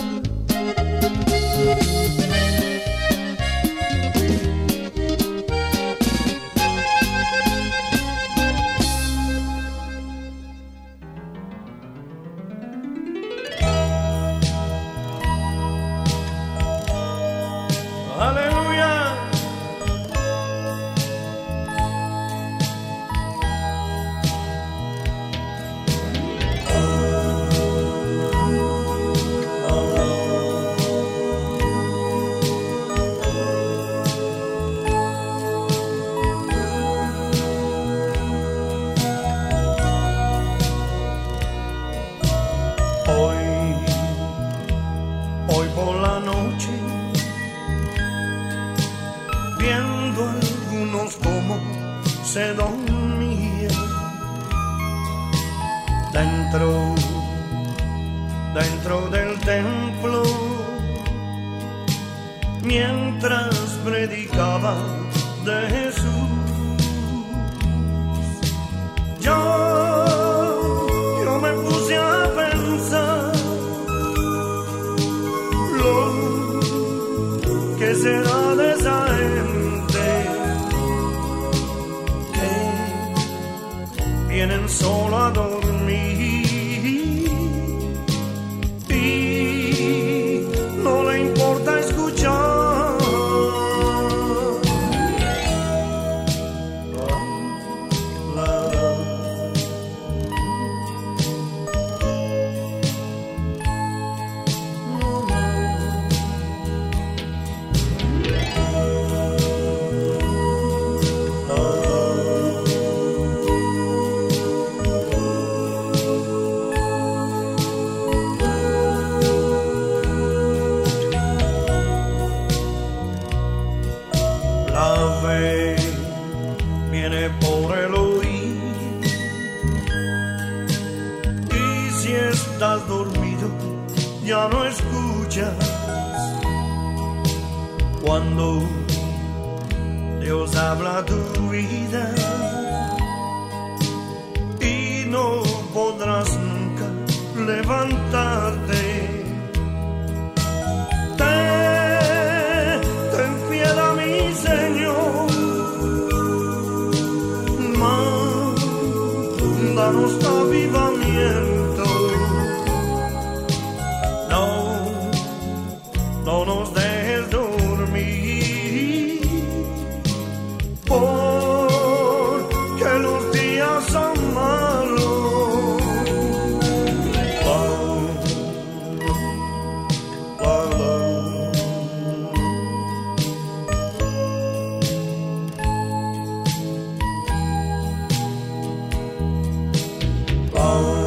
la noche, viendo algunos cómo se dormían dentro, dentro del templo, mientras predicaba de Jesús. Yo, yo me puse a pensar lo que será de esa gente que vienen solo a dormir y no le importa escuchar. Ya no escuchas cuando Dios habla a tu vida y no podrás nunca levantarte. Ten, ten piedad, mi Señor, mándanos avivamiento. No nos dejes dormir, porque los días son malos. Oh, oh, oh. Oh.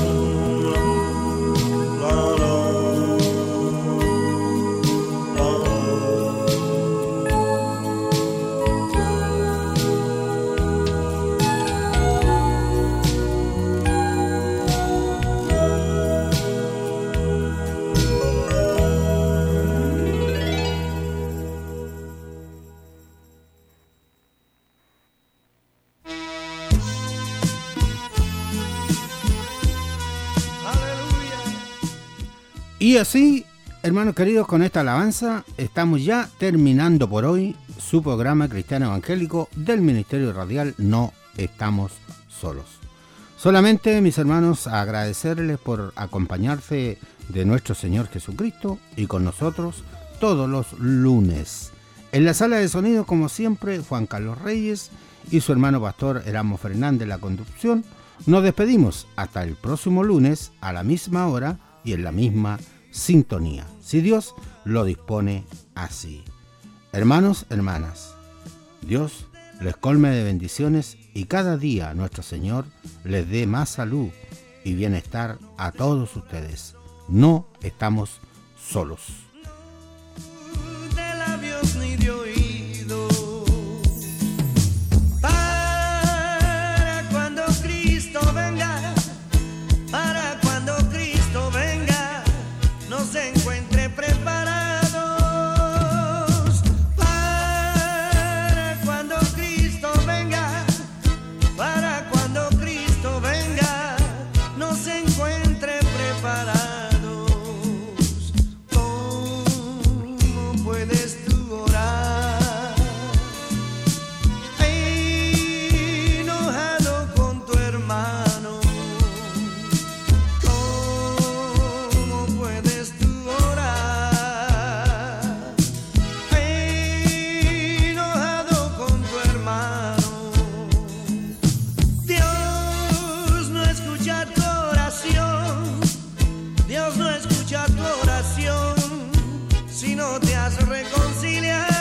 Y así, hermanos queridos, con esta alabanza estamos ya terminando por hoy su programa cristiano evangélico del Ministerio Radial No Estamos Solos. Solamente, mis hermanos, agradecerles por acompañarse de nuestro Señor Jesucristo y con nosotros todos los lunes. En la sala de sonido, como siempre, Juan Carlos Reyes y su hermano pastor Erasmo Fernández, la conducción. Nos despedimos hasta el próximo lunes a la misma hora y en la misma sintonía, si Dios lo dispone así. Hermanos, hermanas, Dios les colme de bendiciones y cada día nuestro Señor les dé más salud y bienestar a todos ustedes. No estamos solos.
De labios ni de oído, para cuando Cristo venga, para cuando Cristo venga, nos encuentre preparados. Para cuando Cristo venga, para cuando Cristo venga, nos encuentre preparados. ¿Cómo puedes tú orar enojado con tu hermano? ¿Cómo puedes tú orar enojado con tu hermano? Dios no escucha tu oración, Dios no escucha tu oración si no te has reconciliado.